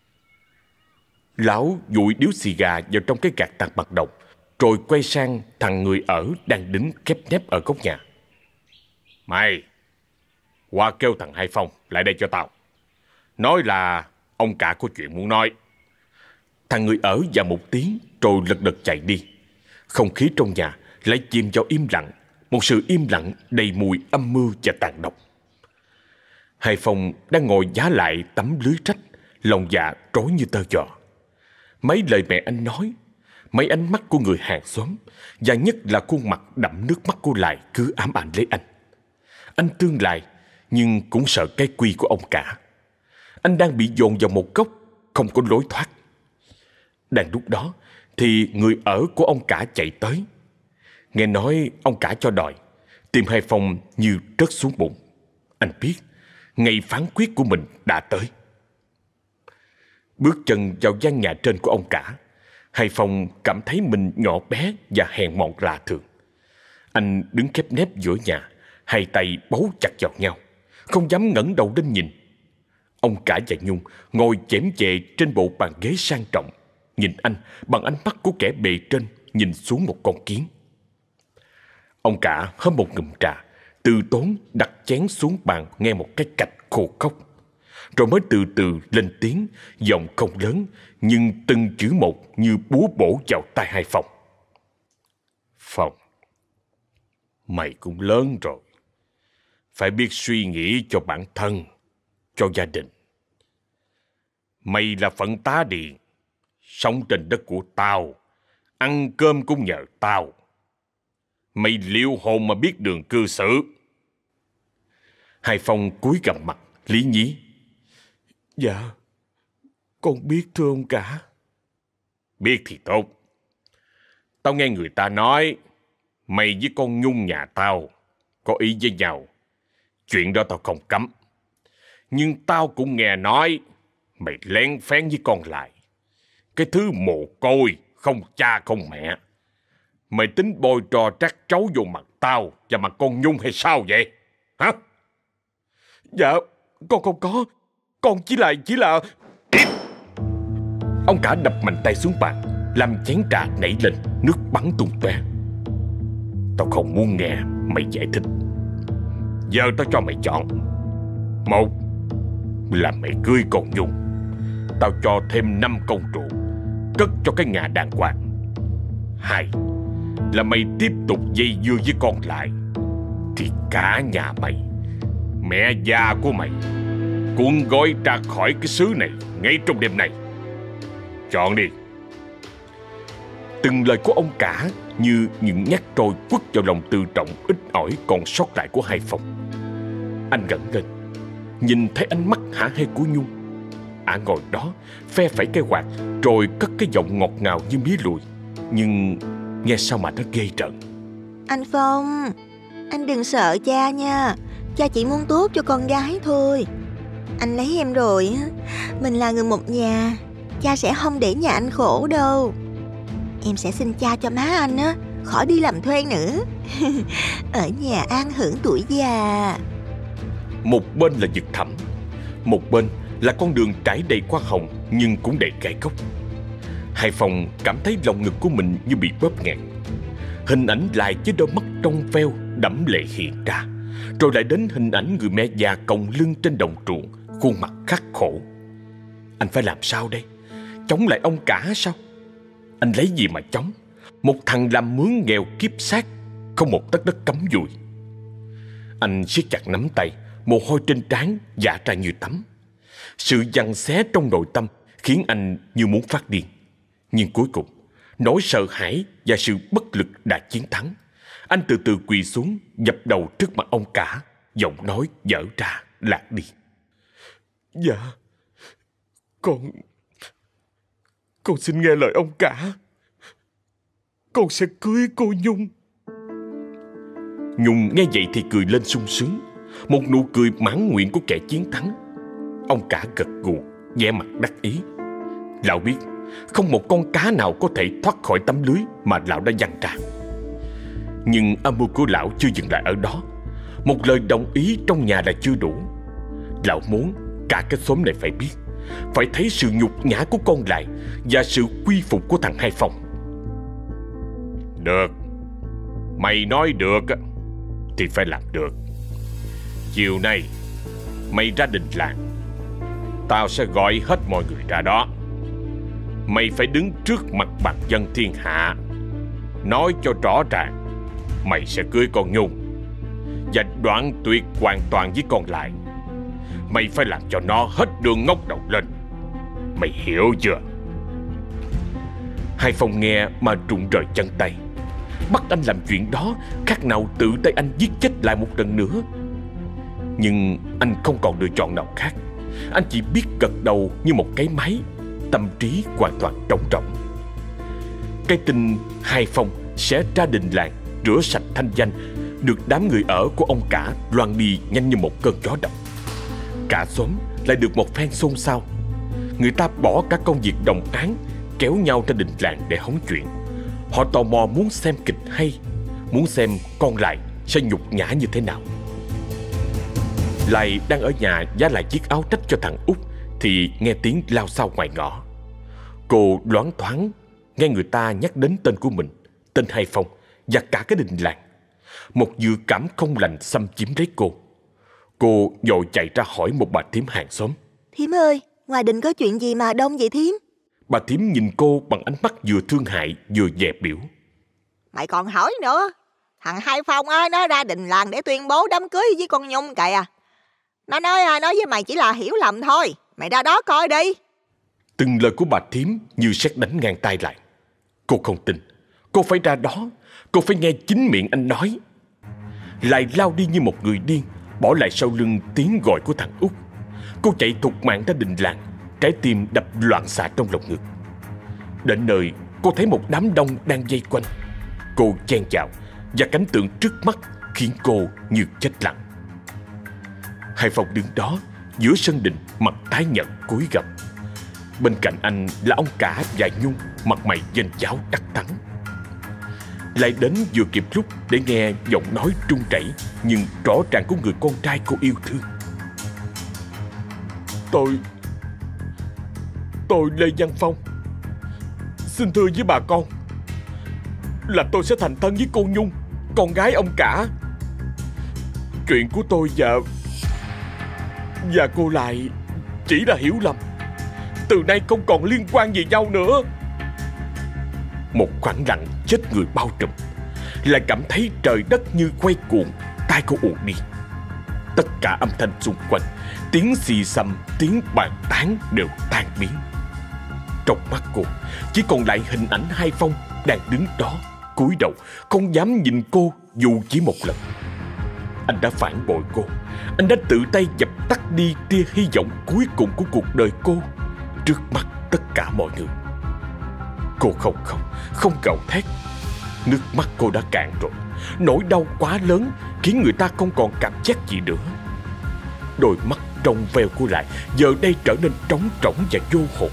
Lão dụi điếu xì gà vào trong cái gạt tàn mặt đồng, rồi quay sang thằng người ở đang đứng khép nép ở góc nhà. Mày qua kêu thằng Hai Phong lại đây cho tao. Nói là ông cả có chuyện muốn nói. Thằng người ở vào một tiếng rồi lật đật chạy đi. Không khí trong nhà lại chìm vào im lặng, một sự im lặng đầy mùi âm mưu và tàn độc. Hai Phong đang ngồi giá lại tấm lưới trách, lòng dạ rối như tơ giò. Mấy lời mẹ anh nói, mấy ánh mắt của người hàng xóm, và nhất là khuôn mặt đẫm nước mắt của Lại cứ ám ảnh lấy anh. Anh tương lại, nhưng cũng sợ cái quy của ông cả. Anh đang bị dồn vào một góc, không có lối thoát. Đang lúc đó thì người ở của ông cả chạy tới. Nghe nói ông cả cho đòi, tim Hai Phong như rớt xuống bụng. Anh biết ngày phán quyết của mình đã tới. Bước chân vào gian nhà trên của ông cả, Hai Phong cảm thấy mình nhỏ bé và hèn mọn lạ thường. Anh đứng khép nép giữa nhà, hai tay bấu chặt vào nhau, không dám ngẩng đầu lên nhìn. Ông cả và Nhung ngồi chễm chệ trên bộ bàn ghế sang trọng, nhìn anh bằng ánh mắt của kẻ bề trên nhìn xuống một con kiến. Ông cả hớp một ngụm trà, từ tốn đặt chén xuống bàn nghe một cái cạch khô khốc, rồi mới từ từ lên tiếng, giọng không lớn nhưng từng chữ một như búa bổ vào tai Hai Phong. Phong, mày cũng lớn rồi, phải biết suy nghĩ cho bản thân, cho gia đình. Mày là phận tá điền, sống trên đất của tao, ăn cơm cũng nhờ tao. Mày liệu hồn mà biết đường cư xử. Hai Phong cúi gằm mặt, lý nhí. Dạ, con biết thưa ông cả. Biết thì tốt. Tao nghe người ta nói mày với con Nhung nhà tao có ý với nhau. Chuyện đó tao không cấm. Nhưng tao cũng nghe nói mày lén phén với con lại. Cái thứ mồ côi, không cha không mẹ. Mày tính bôi trò trát trấu vô mặt tao và mặt con Nhung hay sao vậy? Hả? Dạ, con không có. Con chỉ là, chỉ là... Ông cả đập mạnh tay xuống bàn, làm chén trà nảy lên, nước bắn tung tóe. Tao không muốn nghe mày giải thích. Giờ tao cho mày chọn. Một là mày cưới con Nhung, tao cho thêm năm công trụ, cất cho cái nhà đàng hoàng. Hai là mày tiếp tục dây dưa với con lại, thì cả nhà mày, mẹ già của mày cuốn gói ra khỏi cái xứ này ngay trong đêm nay. Chọn đi. Từng lời của ông cả như những nhát trôi quất vào lòng tự trọng ít ỏi còn sót lại của Hai Phong. Anh ngẩng lên, nhìn thấy ánh mắt hả hê của Nhung. Ả ngồi đó phe phẩy cái quạt, rồi cất cái giọng ngọt ngào như mía lùi, nhưng nghe sao mà nó ghê rợn. Anh Phong, anh đừng sợ cha nha. Cha chỉ muốn tốt cho con gái thôi. Anh lấy em rồi, mình là người một nhà, cha sẽ không để nhà anh khổ đâu. Em sẽ xin cha cho má anh á, khỏi đi làm thuê nữa. Ở nhà an hưởng tuổi già. Một bên là vực thẳm, một bên là con đường trải đầy hoa hồng nhưng cũng đầy gai góc. Hai Phong cảm thấy lòng ngực của mình như bị bóp nghẹt. Hình ảnh lại với đôi mắt trong veo đẫm lệ hiện ra, rồi lại đến hình ảnh người mẹ già còng lưng trên đồng ruộng, khuôn mặt khắc khổ. Anh phải làm sao đây? Chống lại ông cả sao? Anh lấy gì mà chống? Một thằng làm mướn nghèo kiếp xác, không một tấc đất cắm dùi. Anh siết chặt nắm tay, mồ hôi trên trán vã ra như tắm. Sự giằng xé trong nội tâm khiến anh như muốn phát điên. Nhưng cuối cùng, nỗi sợ hãi và sự bất lực đã chiến thắng. Anh từ từ quỳ xuống, dập đầu trước mặt ông cả, giọng nói dở ra lạc đi. Dạ, con... Con xin nghe lời ông cả. Con sẽ cưới cô Nhung. Nhung nghe vậy thì cười lên sung sướng, một nụ cười mãn nguyện của kẻ chiến thắng. Ông cả gật gù, vẻ mặt đắc ý. Lão biết không một con cá nào có thể thoát khỏi tấm lưới mà lão đã giăng ra. Nhưng âm mưu của lão chưa dừng lại ở đó. Một lời đồng ý trong nhà là chưa đủ. Lão muốn cả cái xóm này phải biết, phải thấy sự nhục nhã của con lại và sự quy phục của thằng Hai Phong. Được, mày nói được thì phải làm được. Chiều nay mày ra đình làng, tao sẽ gọi hết mọi người ra đó. Mày phải đứng trước mặt bạc dân thiên hạ, nói cho rõ ràng mày sẽ cưới con Nhung và đoạn tuyệt hoàn toàn với con lại. Mày phải làm cho nó hết đường ngóc đầu lên. Mày hiểu chưa? Hai Phong nghe mà rụng rời chân tay. Bắt anh làm chuyện đó khác nào tự tay anh giết chết lại một lần nữa. Nhưng anh không còn lựa chọn nào khác. Anh chỉ biết gật đầu như một cái máy, tâm trí hoàn toàn trống rỗng. Cái tin Hai Phong sẽ ra đình làng, rửa sạch thanh danh, được đám người ở của ông cả loan đi nhanh như một cơn gió độc. Cả xóm lại được một phen xôn xao. Người ta bỏ cả công việc đồng áng, kéo nhau ra đình làng để hóng chuyện. Họ tò mò muốn xem kịch hay, muốn xem con Lại sẽ nhục nhã như thế nào. Lại đang ở nhà vá lại chiếc áo trách cho thằng Út thì nghe tiếng lao xao ngoài ngõ. Cô loáng thoáng nghe người ta nhắc đến tên của mình, tên Hai Phong và cả cái đình làng. Một dự cảm không lành xâm chiếm lấy cô. Cô vội chạy ra hỏi một bà thím hàng xóm. Thím ơi, ngoài đình có chuyện gì mà đông vậy thím? Bà thím nhìn cô bằng ánh mắt vừa thương hại vừa dè biểu. Mày còn hỏi nữa. Thằng Hai Phong á, nó ra đình làng để tuyên bố đám cưới với con Nhung kìa. Nó nói nói với mày chỉ là hiểu lầm thôi. Mày ra đó coi đi. Từng lời của bà thím như sét đánh ngang tai lại. Cô không tin. Cô phải ra đó. Cô phải nghe chính miệng anh nói. Lại lao đi như một người điên, bỏ lại sau lưng tiếng gọi của thằng Út. Cô chạy thục mạng ra đình làng, trái tim đập loạn xạ trong lồng ngực. Đến nơi, cô thấy một đám đông đang vây quanh. Cô chen vào, và cảnh tượng trước mắt khiến cô như chết lặng. Hai Phong đứng đó giữa sân đình, mặt tái nhợt cúi gằm. Bên cạnh anh là ông cả và Nhung, mặt mày vênh váo đắc thắng. Lại đến vừa kịp lúc để nghe giọng nói trung chảy nhưng rõ ràng của người con trai cô yêu thương. Tôi Tôi Lê Văn Phong xin thưa với bà con là tôi sẽ thành thân với cô Nhung, con gái ông cả. Chuyện của tôi và Và cô lại chỉ là hiểu lầm. Từ nay không còn liên quan gì nhau nữa. Một khoảng lặng chết người bao trùm. Lại cảm thấy trời đất như quay cuồng, tai cô ù đi. Tất cả âm thanh xung quanh, tiếng xì xầm, tiếng bàn tán đều tan biến. Trong mắt cô chỉ còn lại hình ảnh Hai Phong đang đứng đó cúi đầu, không dám nhìn cô dù chỉ một lần. Anh đã phản bội cô. Anh đã tự tay dập tắt đi tia hy vọng cuối cùng của cuộc đời cô trước mắt tất cả mọi người. Cô không khóc, không gào thét. Nước mắt cô đã cạn rồi. Nỗi đau quá lớn khiến người ta không còn cảm giác gì nữa. Đôi mắt trong veo của lại giờ đây trở nên trống trỏng và vô hồn.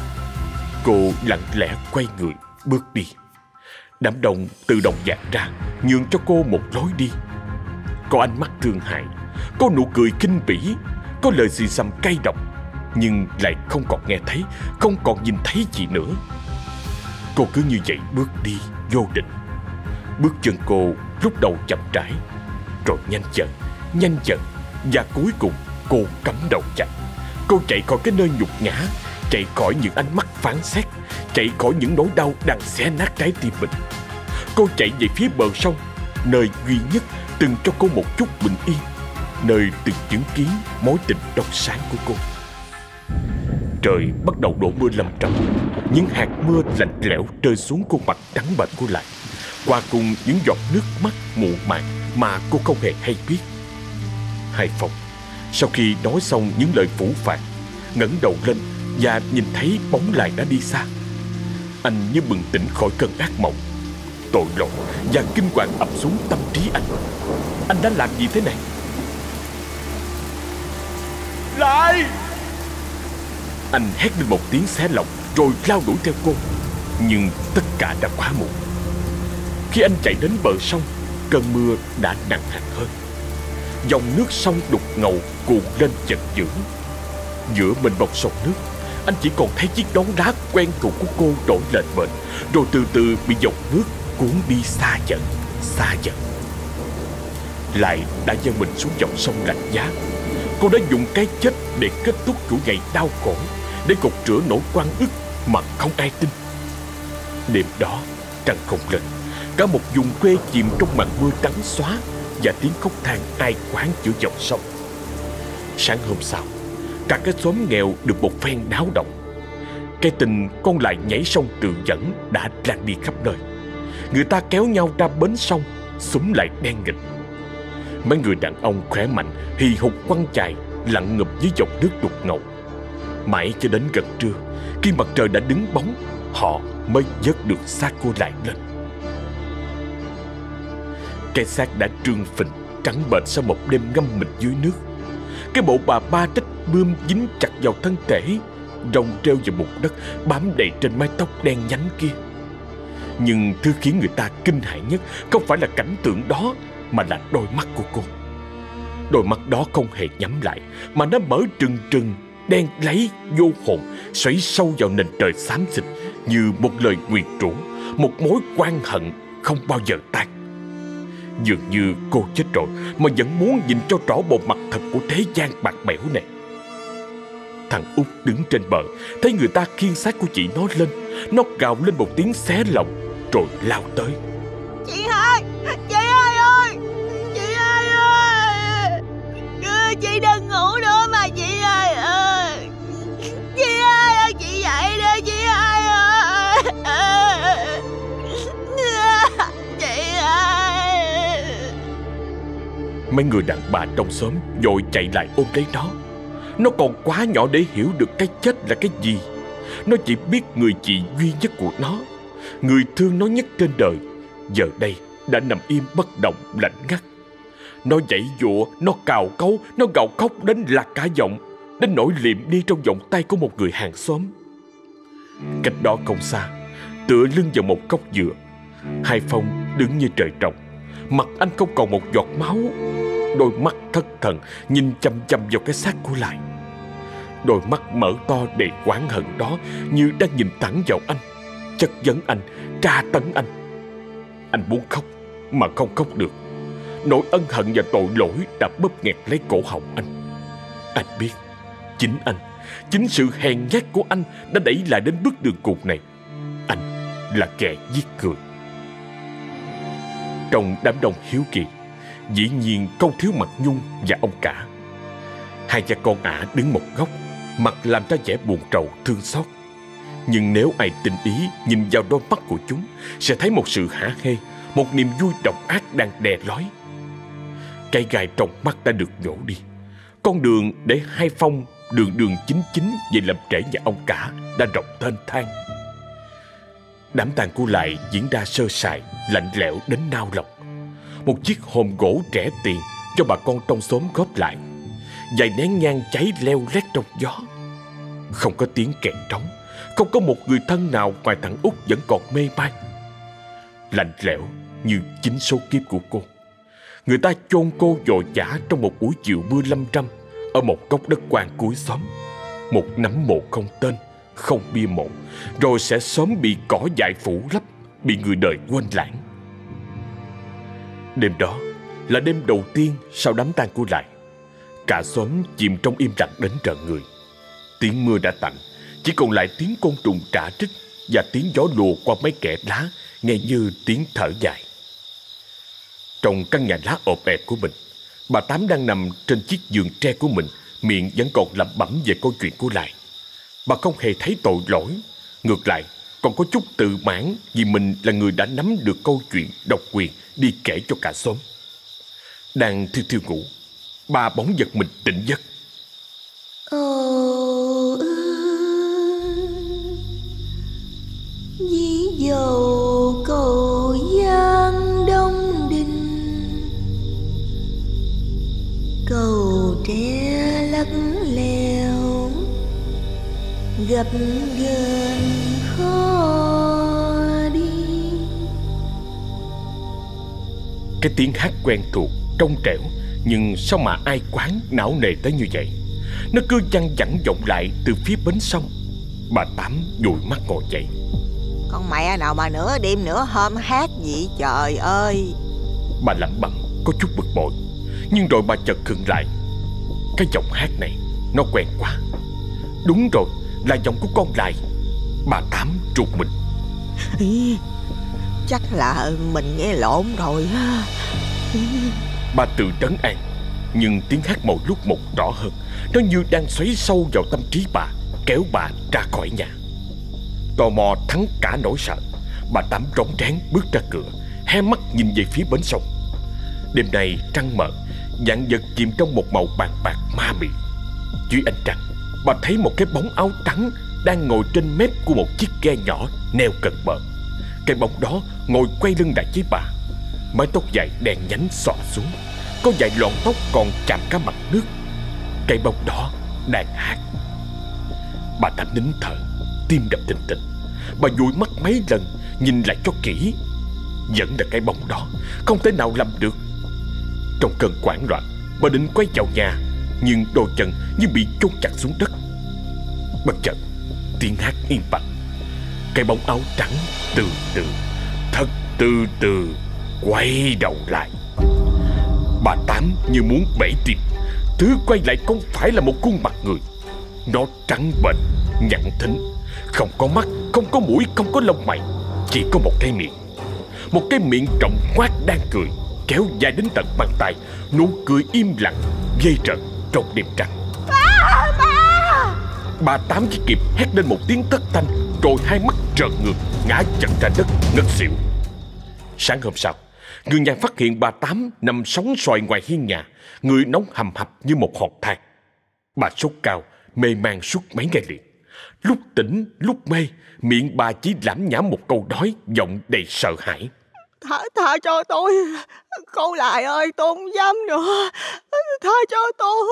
Cô lặng lẽ quay người bước đi. Đám đông tự động dạt ra, nhường cho cô một lối đi. Có ánh mắt thương hại, có nụ cười kinh bỉ, có lời xì xầm cay độc, nhưng lại không còn nghe thấy, không còn nhìn thấy gì nữa. Cô cứ như vậy bước đi vô định. Bước chân cô lúc đầu chậm rãi, rồi nhanh dần, nhanh dần, và cuối cùng cô cắm đầu chạy. Cô chạy khỏi cái nơi nhục nhã, chạy khỏi những ánh mắt phán xét, chạy khỏi những nỗi đau đang xé nát trái tim mình. Cô chạy về phía bờ sông, nơi duy nhất từng cho cô một chút bình yên, nơi từng chứng kiến mối tình trong sáng của cô. Trời bắt đầu đổ mưa lâm trầm. Những hạt mưa lạnh lẽo rơi xuống khuôn mặt trắng bệch của lại, hòa cùng những giọt nước mắt muộn màng mà cô không hề hay biết. Hai Phong sau khi nói xong những lời phũ phàng, ngẩng đầu lên và nhìn thấy bóng Lại đã đi xa. Anh như bừng tỉnh khỏi cơn ác mộng. Tội lỗi và kinh hoàng ập xuống tâm trí anh. Anh đã làm gì thế này? Lại! Anh hét lên một tiếng xé lòng rồi lao đuổi theo cô. Nhưng tất cả đã quá muộn. Khi anh chạy đến bờ sông, cơn mưa đã nặng hạt hơn. Dòng nước sông đục ngầu cuộn lên giận dữ. Giữa mênh mông sông nước, anh chỉ còn thấy chiếc nón lá quen thuộc của cô đổi lệch bệch, rồi từ từ bị dòng nước cuốn đi xa dần, xa dần. Lại đã gieo mình xuống dòng sông lạnh giá. Cô đã dùng cái chết để kết thúc chuỗi ngày đau khổ, để gột rửa nỗi oan ức mà không ai tin. Đêm đó trăng không lên, cả một vùng quê chìm trong màn mưa trắng xóa và tiếng khóc than ai oán giữa dòng sông. Sáng hôm sau, cả cái xóm nghèo được một phen náo động. Cái tin con Lại nhảy sông tự dẫn đã lan đi khắp nơi. Người ta kéo nhau ra bến sông, xúm lại đen nghịt. Mấy người đàn ông khỏe mạnh hì hục quăng chài lặn ngụp dưới dòng nước đục ngầu. Mãi cho đến gần trưa, khi mặt trời đã đứng bóng, họ mới vớt được xác cô Lại lên. Cái xác đã trương phình trắng bệch sau một đêm ngâm mình dưới nước. Cái bộ bà ba trách bươm dính chặt vào thân thể, rồng treo vào bụng đất, bám đầy trên mái tóc đen nhánh kia. Nhưng thứ khiến người ta kinh hãi nhất không phải là cảnh tượng đó, mà là đôi mắt của cô. Đôi mắt đó không hề nhắm lại, mà nó mở trừng trừng, đen láy, vô hồn, xoáy sâu vào nền trời xám xịt như một lời nguyền rủa, một mối oan hận không bao giờ tan. Dường như cô chết rồi mà vẫn muốn nhìn cho rõ bộ mặt thật của thế gian bạc bẽo này. Thằng Út đứng trên bờ, thấy người ta khiêng xác của chị nó lên. Nó gào lên một tiếng xé lòng rồi lao tới. Chị hai, chị hai ơi, chị hai ơi, chị đừng ngủ nữa mà chị hai ơi. Chị hai ơi, chị dậy đi chị hai ơi. Chị hai. Mấy người đàn bà trong xóm vội chạy lại ôm lấy nó. Nó còn quá nhỏ để hiểu được cái chết là cái gì. Nó chỉ biết người chị duy nhất của nó, người thương nó nhất trên đời, giờ đây đã nằm im bất động lạnh ngắt. Nó giãy giụa, nó cào cấu, nó gào khóc đến lạc cả giọng, đến nỗi liệm đi trong vòng tay của một người hàng xóm. Cách đó không xa, tựa lưng vào một gốc dừa, Hai Phong đứng như trời trồng. Mặt anh không còn một giọt máu. Đôi mắt thất thần nhìn chăm chăm vào cái xác của Lại. Đôi mắt mở to đầy oán hận đó như đang nhìn thẳng vào anh, chất vấn anh, tra tấn anh. Anh muốn khóc mà không khóc được. Nỗi ân hận và tội lỗi đã bóp nghẹt lấy cổ họng anh. Anh biết chính anh, chính sự hèn nhát của anh đã đẩy lại đến bước đường cùng này. Anh là kẻ giết người. Trong đám đông hiếu kỳ, dĩ nhiên không thiếu Mặt Nhung và ông cả. Hai cha con ả đứng một góc, mặt làm ra vẻ buồn rầu thương xót. Nhưng nếu ai tinh ý nhìn vào đôi mắt của chúng, sẽ thấy một sự hả hê, một niềm vui độc ác đang đè lói. Cây gai trong mắt đã được nhổ đi. Con đường để Hai Phong đường đường chính chính về làm trễ nhà ông cả đã rộng thênh thang. Đám tang của Lại diễn ra sơ sài, lạnh lẽo đến nao lòng. Một chiếc hòm gỗ rẻ tiền cho bà con trong xóm góp lại. Vài nén nhang cháy leo lét trong gió. Không có tiếng kèn trống, không có một người thân nào ngoài thằng Út vẫn còn mê man. Lạnh lẽo như chính số kiếp của cô. Người ta chôn cô vội vã trong một buổi chiều mưa lâm râm ở một góc đất quan cuối xóm. Một nắm mộ không tên, không bia mộ, rồi sẽ sớm bị cỏ dại phủ lấp, bị người đời quên lãng. Đêm đó là đêm đầu tiên sau đám tang của Lại. Cả xóm chìm trong im lặng đến rợn người. Tiếng mưa đã tạnh, chỉ còn lại tiếng côn trùng rả rích và tiếng gió lùa qua mấy kẽ lá, nghe như tiếng thở dài. Trong căn nhà lá ộp ẹp của mình, bà Tám đang nằm trên chiếc giường tre của mình, miệng vẫn còn lẩm bẩm về câu chuyện của Lại. Bà không hề thấy tội lỗi, ngược lại còn có chút tự mãn vì mình là người đã nắm được câu chuyện độc quyền đi kể cho cả xóm. Đang thiêu thiêu ngủ, bà bỗng giật mình tỉnh giấc. Ồ ư, dĩ dầu cầu Giang Đông Đình, cầu tre lắc leo, gập ghềnh khó đi. Cái tiếng hát quen thuộc, trong trẻo, nhưng sao mà ai quán não nề tới như vậy? Nó cứ văng vẳng vọng lại từ phía bến sông. Bà Tám dụi mắt ngồi dậy. Con mẹ nào mà nửa đêm nửa hôm hát vậy trời ơi. Bà lẩm bẩm có chút bực bội, nhưng rồi bà chợt khựng lại. Cái giọng hát này nó quen quá. Đúng rồi, là giọng của con Lại. Bà Tám trục mình. Chắc là mình nghe lộn rồi. Bà tự trấn an, nhưng tiếng hát mỗi lúc một rõ hơn. Nó như đang xoáy sâu vào tâm trí bà, kéo bà ra khỏi nhà. Tò mò thắng cả nỗi sợ, bà Tám rón rén bước ra cửa, hé mắt nhìn về phía bến sông. Đêm nay trăng mờ, vạn vật chìm trong một màu bạc bạc ma mị. Dưới ánh trăng, bà thấy một cái bóng áo trắng đang ngồi trên mép của một chiếc ghe nhỏ neo cận bờ. Cái bóng đó ngồi quay lưng lại với bà, mái tóc dài đen nhánh xõa xuống, có vài lọn tóc còn chạm cả mặt nước. Cái bóng đó đang hát. Bà Tám nín thở, tim đập thình thịch. Bà dụi mắt mấy lần, nhìn lại cho kỹ. Vẫn là cái bóng đó, không thể nào lầm được. Trong cơn hoảng loạn, bà định quay vào nhà, nhưng đôi chân như bị chôn chặt xuống đất. Bất chợt tiếng hát im bặt. Cái bóng áo trắng từ từ, thật từ từ quay đầu lại. Bà Tám như muốn bể tim. Thứ quay lại không phải là một khuôn mặt người. Nó trắng bệch, nhẵn thính, không có mắt, không có mũi, không có lông mày, chỉ có một cái miệng. Một cái miệng rộng quát đang cười, kéo dài đến tận bàn tay. Nụ cười im lặng, ghê rợn trong đêm trăng. Ba, ba. Bà Tám chỉ kịp hét lên một tiếng thất thanh, rồi hai mắt trợn ngược, ngã chật ra đất ngất xỉu. Sáng hôm sau, người nhà phát hiện bà Tám nằm sóng xoài ngoài hiên nhà, người nóng hầm hập như một hòn than. Bà sốt cao, mê man suốt mấy ngày liền. Lúc tỉnh, lúc mê, miệng bà chỉ lảm nhảm một câu nói, giọng đầy sợ hãi. Tha, tha cho tôi. Cô Lại ơi, tôi không dám nữa. Tha cho tôi.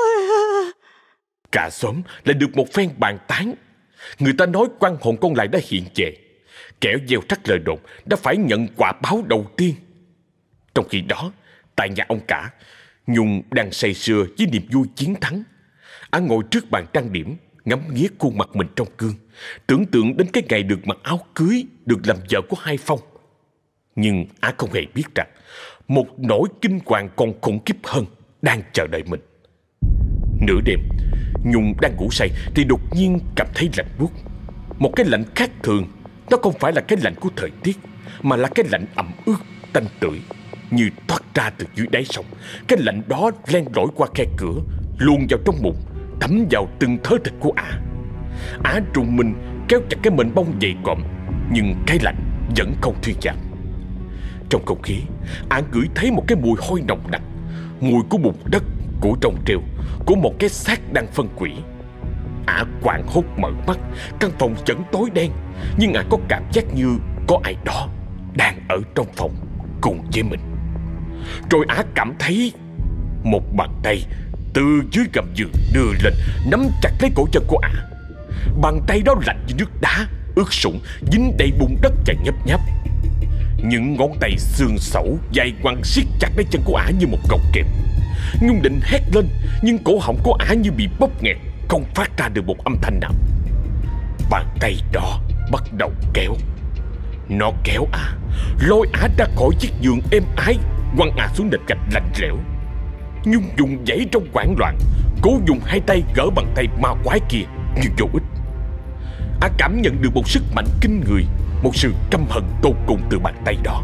Cả xóm lại được một phen bàn tán. Người ta nói quan hồn con Lại đã hiện về. Kẻo gieo rắc lời đồn đã phải nhận quả báo đầu tiên. Trong khi đó, tại nhà ông cả, Nhung đang say sưa với niềm vui chiến thắng. Ả ngồi trước bàn trang điểm, ngắm nghía khuôn mặt mình trong gương, tưởng tượng đến cái ngày được mặc áo cưới, được làm vợ của Hai Phong. Nhưng Ả không hề biết rằng một nỗi kinh hoàng còn khủng khiếp hơn đang chờ đợi mình. Nửa đêm, Nhung đang ngủ say thì đột nhiên cảm thấy lạnh buốt. Một cái lạnh khác thường. Nó không phải là cái lạnh của thời tiết, mà là cái lạnh ẩm ướt, tanh tưởi, như thoát ra từ dưới đáy sông. Cái lạnh đó len lỏi qua khe cửa, luồn vào trong bụng, thấm vào từng thớ thịt của Ả. Ả trùng mình kéo chặt cái mền bông dày cộm, nhưng cái lạnh vẫn không thuyên giảm. Trong không khí, Ả ngửi thấy một cái mùi hôi nồng nặc, mùi của bùn đất, của trồng treo, của một cái xác đang phân quỷ. Ả hoảng hốt mở mắt, căn phòng vẫn tối đen, nhưng Ả có cảm giác như có ai đó đang ở trong phòng cùng với mình. Rồi Ả cảm thấy một bàn tay từ dưới gầm giường đưa lên, nắm chặt lấy cổ chân của Ả. Bàn tay đó lạnh như nước đá, ướt sũng, dính đầy bùn đất và nhấp nháp. Những ngón tay xương sẩu dài ngoằng siết chặt lấy chân của Ả như một cọng kềm. Nhung định hét lên, nhưng cổ họng của Ả như bị bóp nghẹt, không phát ra được một âm thanh nào. Bàn tay đó bắt đầu kéo. Nó kéo Ả, lôi Ả ra khỏi chiếc giường êm ái, quăng Ả xuống nền gạch lạnh lẽo. Nhung dùng dãy trong hoảng loạn, cố dùng hai tay gỡ bàn tay ma quái kia, nhưng vô ích. Ả cảm nhận được một sức mạnh kinh người, một sự căm hận tột cùng từ bàn tay đó.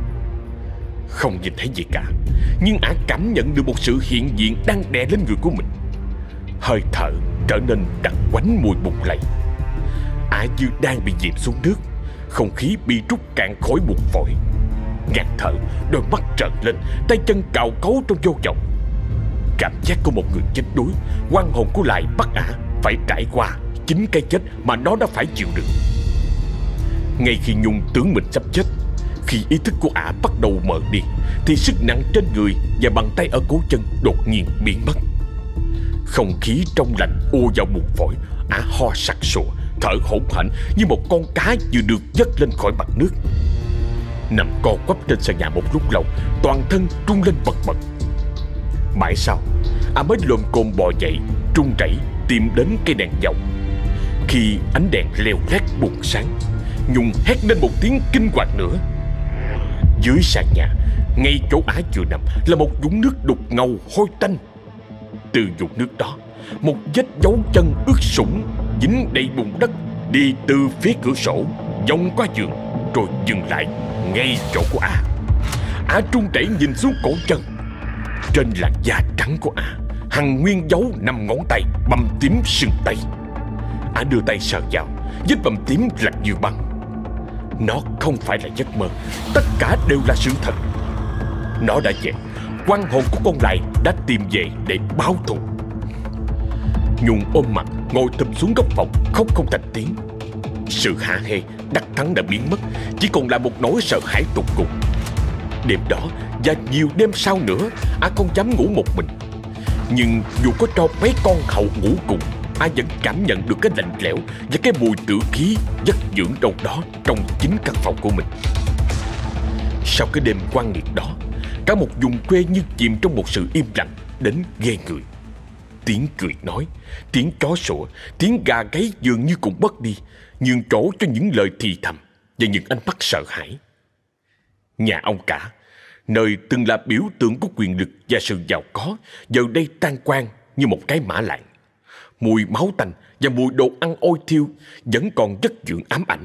Không nhìn thấy gì cả, nhưng Ả cảm nhận được một sự hiện diện đang đè lên người của mình. Hơi thở trở nên đặc quánh mùi bùn lầy. Ả như đang bị dìm xuống nước, không khí bị trút cạn khỏi bùn phổi. Ngạt thở, đôi mắt trợn lên, tay chân cào cấu trong vô vọng. Cảm giác của một người chết đuối, oan hồn của Lại bắt Ả phải trải qua chính cái chết mà nó đã phải chịu đựng. Ngay khi Nhung tưởng mình sắp chết, khi ý thức của Ả bắt đầu mờ đi, thì sức nặng trên người và bàn tay ở cổ chân đột nhiên biến mất. Không khí trong lạnh ùa vào buồng phổi. Ả ho sặc sụa, thở hổn hển như một con cá vừa được vớt lên khỏi mặt nước. Nằm co quắp trên sàn nhà một lúc lâu, toàn thân rung lên bần bật. Mãi sau, Ả mới lồm cồm bò dậy, run rẩy tìm đến cây đèn dầu. Khi ánh đèn leo lét buồn sáng, Nhung hét lên một tiếng kinh hoàng nữa. Dưới sàn nhà, ngay chỗ Ả vừa nằm, là một vũng nước đục ngầu hôi tanh. Từ vũng nước đó, một vết dấu chân ướt sũng dính đầy bùn đất đi từ phía cửa sổ vòng qua giường, rồi dừng lại ngay chỗ của Ả. Ả run rẩy nhìn xuống cổ chân. Trên làn da trắng của Ả hằn nguyên dấu năm ngón tay bầm tím sưng tấy. Ả đưa tay sờ vào, vết bầm tím lạnh như băng. Nó không phải là giấc mơ, tất cả đều là sự thật. Nó đã về, oan hồn của con Lại đã tìm về để báo thù. Nhung ôm mặt ngồi thụp xuống góc phòng, khóc không thành tiếng. Sự hả hê đắc thắng đã biến mất, chỉ còn lại một nỗi sợ hãi tột cùng. Đêm đó và nhiều đêm sau nữa, Ả không dám ngủ một mình. Nhưng dù có cho mấy con hậu ngủ cùng, Ả vẫn cảm nhận được cái lạnh lẽo và cái mùi tử khí chất dưỡng đâu đó trong chính căn phòng của mình. Sau cái đêm oan nghiệt đó, cả một vùng quê như chìm trong một sự im lặng đến ghê người. Tiếng cười nói, tiếng chó sủa, tiếng gà gáy dường như cũng mất đi, nhường chỗ cho những lời thì thầm và những ánh mắt sợ hãi. Nhà ông cả, nơi từng là biểu tượng của quyền lực và sự giàu có, giờ đây tan quang như một cái mã lạng. Mùi máu tanh và mùi đồ ăn ôi thiêu vẫn còn chất dưỡng ám ảnh.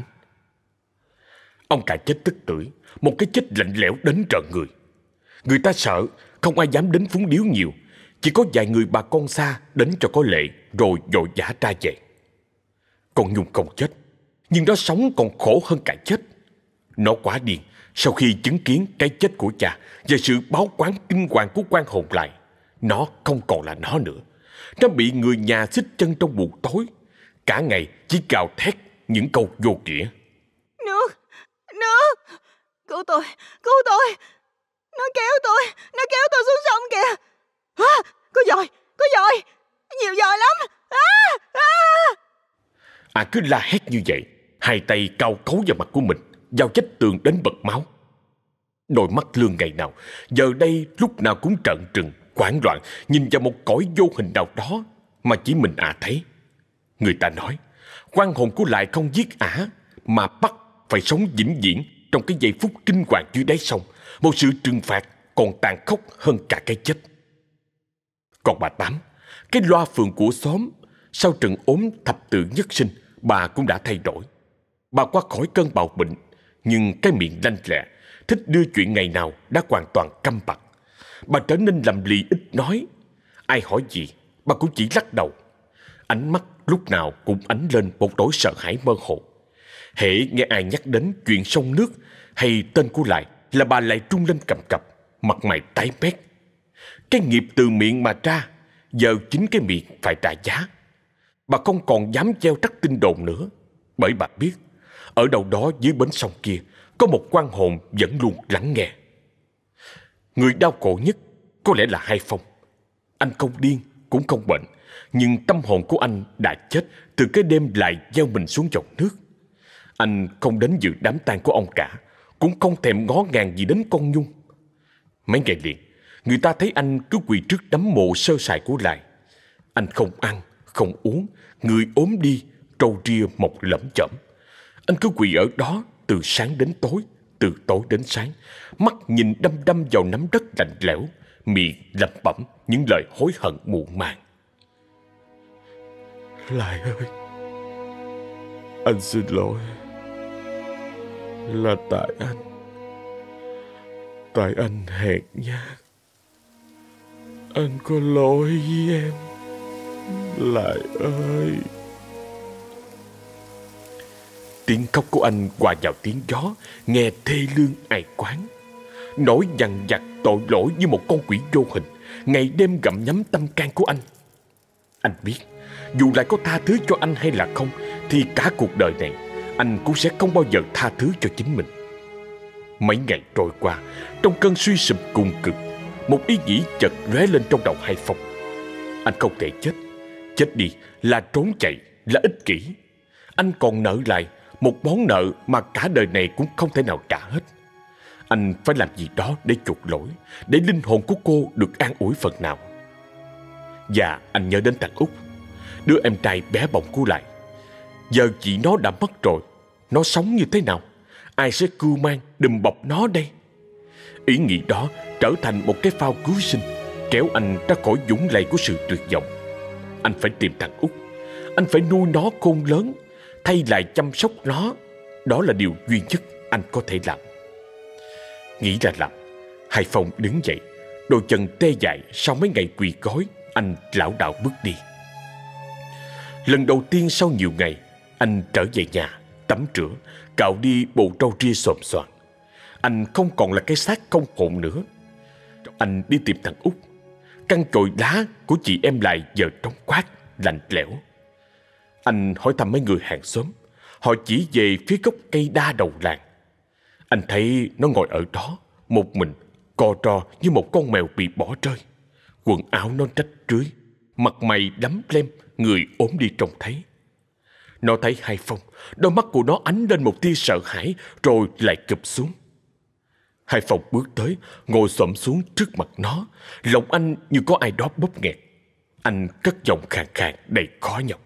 Ông cả chết tức tưởi, một cái chết lạnh lẽo đến rợn người. Người ta sợ, không ai dám đến phúng điếu nhiều. Chỉ có vài người bà con xa đến cho có lệ, rồi vội vã ra về. Con Nhung không chết, nhưng nó sống còn khổ hơn cả chết. Nó quá điên sau khi chứng kiến cái chết của cha và sự báo quán kinh hoàng của quan hồn lại. Nó không còn là nó nữa. Nó bị người nhà xích chân trong buồng tối, cả ngày chỉ gào thét những câu vô nghĩa. Nước, nước, cứu tôi, cứu tôi. Nó kéo tôi, nó kéo tôi xuống sông kìa. À, có dòi, có dòi, nhiều dòi lắm. À, à. À cứ la hét như vậy, hai tay cào cấu vào mặt của mình, vào vách tường đến bật máu. Đôi mắt Lương ngày nào giờ đây lúc nào cũng trợn trừng, hoảng loạn, nhìn vào một cõi vô hình nào đó mà chỉ mình ả thấy. Người ta nói quan hồn của Lại không giết ả, mà bắt phải sống vĩnh viễn trong cái giây phút kinh hoàng dưới đáy sông, một sự trừng phạt còn tàn khốc hơn cả cái chết. Còn bà Tám, cái loa phường của xóm, sau trận ốm thập tự nhất sinh, bà cũng đã thay đổi. Bà qua khỏi cơn bạo bệnh, nhưng cái miệng lanh lẹ, thích đưa chuyện ngày nào đã hoàn toàn câm bặt. Bà trở nên lầm lì ít nói. Ai hỏi gì, bà cũng chỉ lắc đầu. Ánh mắt lúc nào cũng ánh lên một nỗi sợ hãi mơ hồ. Hễ nghe ai nhắc đến chuyện sông nước hay tên của Lại là bà lại trung lên cầm cập, mặt mày tái mét. Cái nghiệp từ miệng mà ra, giờ chính cái miệng phải trả giá. Bà không còn dám gieo rắc tin đồn nữa, bởi bà biết ở đâu đó dưới bến sông kia có một quan hồn vẫn luôn lắng nghe. Người đau khổ nhất có lẽ là Hai Phong. Anh không điên cũng không bệnh, nhưng tâm hồn của anh đã chết từ cái đêm Lại gieo mình xuống dòng nước. Anh không đến dự đám tang của ông cả, cũng không thèm ngó ngàng gì đến con Nhung. Mấy ngày liền, người ta thấy anh cứ quỳ trước đám mộ sơ sài của Lại. Anh không ăn, không uống, người ốm đi, trâu ria mọc lẫm chởm. Anh cứ quỳ ở đó từ sáng đến tối, từ tối đến sáng, mắt nhìn đăm đăm vào nắm đất lạnh lẽo, miệng lẩm bẩm những lời hối hận muộn màng. Lại ơi, anh xin lỗi. Là tại anh. Tại anh hèn nhát. Anh có lỗi với em, Lại ơi. Tiếng khóc của anh hòa vào tiếng gió, nghe thê lương ai quán. Nỗi dằn vặt tội lỗi như một con quỷ vô hình, ngày đêm gặm nhấm tâm can của anh. Anh biết, dù Lại có tha thứ cho anh hay là không, thì cả cuộc đời này anh cũng sẽ không bao giờ tha thứ cho chính mình. Mấy ngày trôi qua, trong cơn suy sụp cùng cực, một ý nghĩ chợt lóe lên trong đầu Hai Phong. Anh không thể chết. Chết đi là trốn chạy, là ích kỷ. Anh còn nợ Lại một món nợ mà cả đời này cũng không thể nào trả hết. Anh phải làm gì đó để chuộc lỗi, để linh hồn của cô được an ủi phần nào. Và anh nhớ đến thằng Út, đứa em trai bé bỏng của Lại. Giờ chị nó đã mất rồi, nó sống như thế nào? Ai sẽ cưu mang đùm bọc nó đây? Ý nghĩ đó trở thành một cái phao cứu sinh, kéo anh ra khỏi vũng lầy của sự tuyệt vọng. Anh phải tìm thằng Út. Anh phải nuôi nó khôn lớn, thay lại chăm sóc nó. Đó là điều duy nhất anh có thể làm. Nghĩ ra làm, Hai Phong đứng dậy, đôi chân tê dại sau mấy ngày quỳ gối, anh lảo đảo bước đi. Lần đầu tiên sau nhiều ngày, anh trở về nhà, tắm rửa, cạo đi bộ râu ria xồm xoàm. Anh không còn là cái xác không hồn nữa. Anh đi tìm thằng Út. Căn chòi đá của chị em Lại giờ trống quát, lạnh lẽo. Anh hỏi thăm mấy người hàng xóm. Họ chỉ về phía gốc cây đa đầu làng. Anh thấy nó ngồi ở đó, một mình, co ro như một con mèo bị bỏ rơi. Quần áo nó rách rưới, mặt mày lấm lem, người ốm đi trông thấy. Nó thấy Hai Phong, đôi mắt của nó ánh lên một tia sợ hãi, rồi lại cụp xuống. Hai Phong bước tới, ngồi xổm xuống trước mặt nó. Lòng anh như có ai đó bóp nghẹt. Anh cất giọng khàn khàn đầy khó nhọc.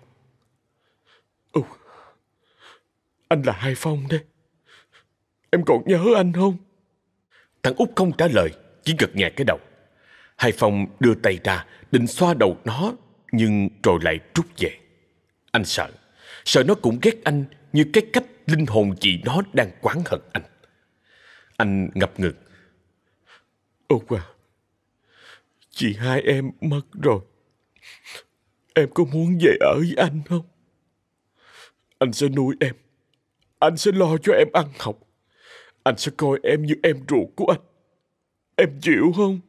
Ừ, anh là Hai Phong đấy. Em còn nhớ anh không? Thằng Út không trả lời, chỉ gật nhẹ cái đầu. Hai Phong đưa tay ra định xoa đầu nó, nhưng rồi lại rút về. Anh sợ, sợ nó cũng ghét anh như cái cách linh hồn chị nó đang oán hận anh. Anh ngập ngừng. Út à, chị hai em mất rồi. Em có muốn về ở với anh không? Anh sẽ nuôi em. Anh sẽ lo cho em ăn học. Anh sẽ coi em như em ruột của anh. Em chịu không?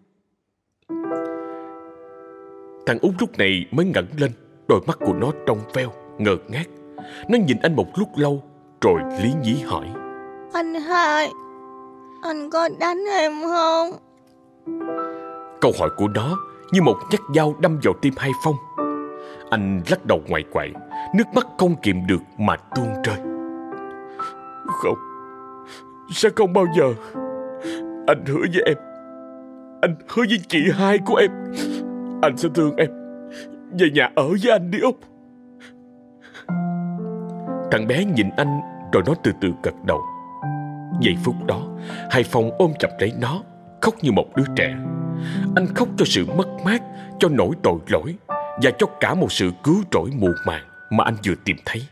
Thằng Út lúc này mới ngẩng lên. Đôi mắt của nó trong veo, ngơ ngác. Nó nhìn anh một lúc lâu, rồi lý nhí hỏi. Anh hai, anh có đánh em không? Câu hỏi của nó như một nhát dao đâm vào tim Hai Phong. Anh lắc đầu ngoại quại, nước mắt không kìm được mà tuôn rơi. Không, sẽ không bao giờ. Anh hứa với em, anh hứa với chị hai của em, anh sẽ thương em. Về nhà ở với anh đi Út. Thằng bé nhìn anh rồi nó từ từ gật đầu. Giây phút đó, Hai Phong ôm chặt lấy nó, khóc như một đứa trẻ. Anh khóc cho sự mất mát, cho nỗi tội lỗi, và cho cả một sự cứu rỗi muộn màng mà anh vừa tìm thấy.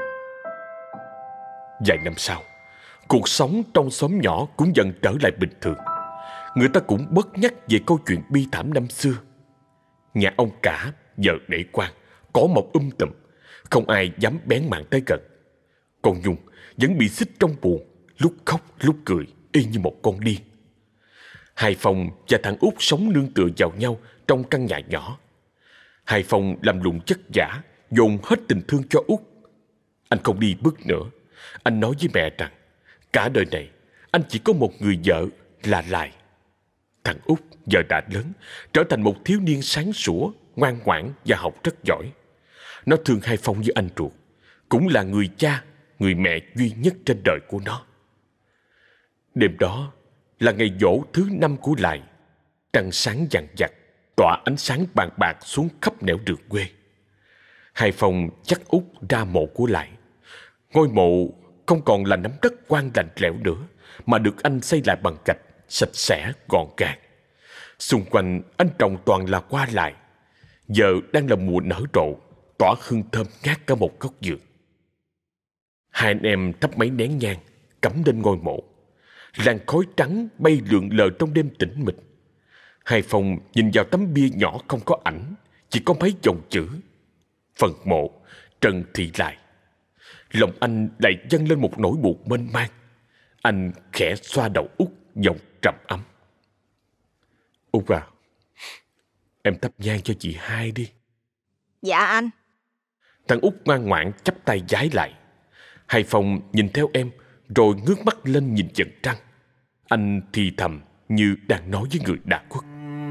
Vài năm sau, cuộc sống trong xóm nhỏ cũng dần trở lại bình thường. Người ta cũng bớt nhắc về câu chuyện bi thảm năm xưa. Nhà ông cả, vợ để quan, cỏ mọc um tùm, không ai dám bén mảng tới gần. Con Nhung vẫn bị xích trong buồng, lúc khóc lúc cười, y như một con điên. Hai Phong và thằng Út sống nương tựa vào nhau trong căn nhà nhỏ. Hai Phong làm lụng chất vả, dồn hết tình thương cho Út. Anh không đi bước nữa. Anh nói với mẹ rằng cả đời này anh chỉ có một người vợ là Lại. Thằng Út giờ đã lớn, trở thành một thiếu niên sáng sủa, ngoan ngoãn và học rất giỏi. Nó thương Hai Phong như anh ruột, cũng là người cha, người mẹ duy nhất trên đời của nó. Đêm đó là ngày giỗ thứ năm của Lại. Trăng sáng vằng vặc, tỏa ánh sáng bàn bạc xuống khắp nẻo đường quê. Hai Phong dắt Út ra mộ của Lại. Ngôi mộ không còn là nắm đất quang lạnh lẽo nữa, mà được anh xây lại bằng gạch, sạch sẽ, gọn gàng. Xung quanh anh trồng toàn là hoa lại. Giờ đang là mùa nở rộ, tỏa hương thơm ngát cả một góc vườn. Hai anh em thắp mấy nén nhang, cắm lên ngôi mộ. Làn khói trắng bay lượn lờ trong đêm tĩnh mịch. Hai Phong nhìn vào tấm bia nhỏ không có ảnh, chỉ có mấy dòng chữ: phần mộ Trần Thị Lại. Lòng anh lại dâng lên một nỗi buồn mênh mang. Anh khẽ xoa đầu Út, giọng trầm ấm. Út à, em thắp nhang cho chị hai đi. Dạ anh. Thằng Út ngoan ngoãn chắp tay vái lại. Hai Phong nhìn theo em, rồi ngước mắt lên nhìn dần trăng. Anh thì thầm như đang nói với người đã khuất.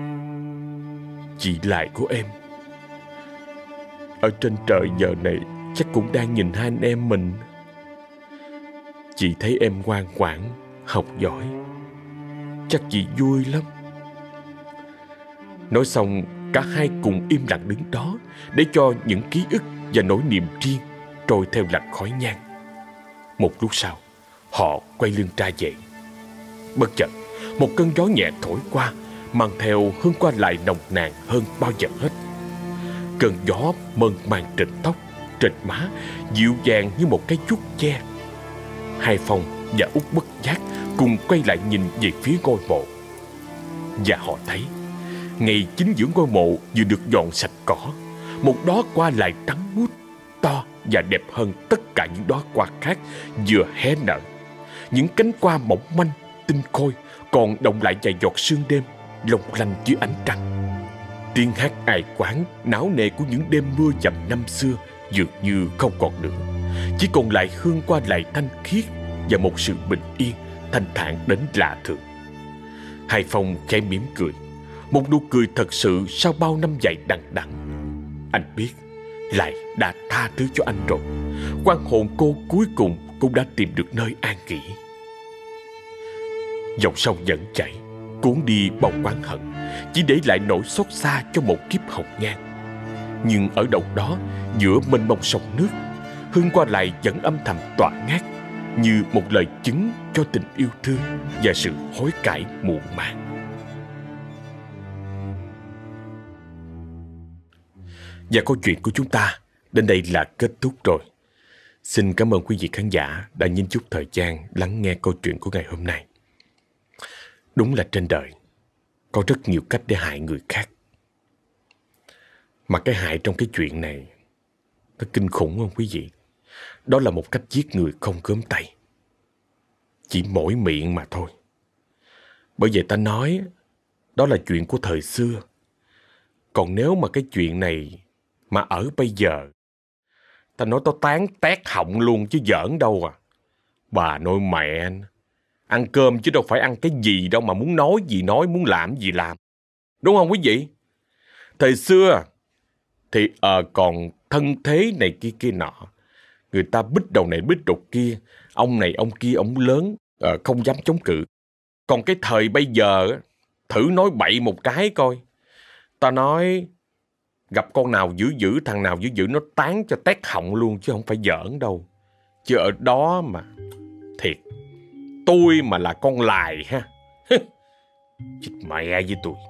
Chị Lại của em ở trên trời giờ này chắc cũng đang nhìn hai anh em mình. Chị thấy em ngoan ngoãn, học giỏi, chắc chị vui lắm. Nói xong, cả hai cùng im lặng đứng đó, để cho những ký ức và nỗi niềm riêng trôi theo làn khói nhang. Một lúc sau, họ quay lưng ra về. Bất chợt, một cơn gió nhẹ thổi qua, mang theo hương hoa lại nồng nàn hơn bao giờ hết. Cơn gió mơn man trên tóc, trên má, dịu dàng như một cái vuốt ve. Hai Phong và Út bất giác cùng quay lại nhìn về phía ngôi mộ. Và họ thấy, ngay chính giữa ngôi mộ vừa được dọn sạch cỏ, một đóa hoa lại trắng muốt, to và đẹp hơn tất cả những đóa hoa khác vừa hé nở. Những cánh hoa mỏng manh, tinh khôi còn động lại vài giọt sương đêm, long lanh dưới ánh trăng. Tiếng hát ai quán náo nề của những đêm mưa dầm năm xưa dường như không còn nữa, chỉ còn lại hương hoa lại thanh khiết và một sự bình yên thanh thản đến lạ thường. Hai Phong khẽ mỉm cười, một nụ cười thật sự sau bao năm dài đằng đẵng. Anh biết Lại đã tha thứ cho anh rồi. Oan hồn cô cuối cùng cũng đã tìm được nơi an nghỉ. Dòng sông vẫn chảy, cuốn đi bao oán hận, chỉ để lại nỗi xót xa cho một kiếp hồng nhan. Nhưng ở đâu đó, giữa mênh mông sông nước, hương hoa lại vẫn âm thầm tỏa ngát, như một lời chứng cho tình yêu thương và sự hối cải muộn màng. Và câu chuyện của chúng ta đến đây là kết thúc rồi. Xin cảm ơn quý vị khán giả đã nhín chút thời gian lắng nghe câu chuyện của ngày hôm nay. Đúng là trên đời có rất nhiều cách để hại người khác. Mà cái hại trong cái chuyện này nó kinh khủng không quý vị? Đó là một cách giết người không gớm tay. Chỉ mỗi miệng mà thôi. Bởi vậy ta nói đó là chuyện của thời xưa. Còn nếu mà cái chuyện này mà ở bây giờ, ta nói tao tán tét họng luôn chứ giỡn đâu à. Bà nội mẹ anh, ăn cơm chứ đâu phải ăn cái gì đâu mà muốn nói gì nói, muốn làm gì làm. Đúng không quý vị? Thời xưa thì ờ còn thân thế này kia kia nọ. Người ta bít đầu này bít đầu kia. Ông này ông kia ông lớn, ờ, không dám chống cự. Còn cái thời bây giờ, thử nói bậy một cái coi. Ta nói gặp con nào dữ dữ, thằng nào dữ dữ nó tán cho tét họng luôn chứ không phải giỡn đâu. Chứ ở đó mà thiệt, tôi mà là con lài ha. Chết mẹ với tôi.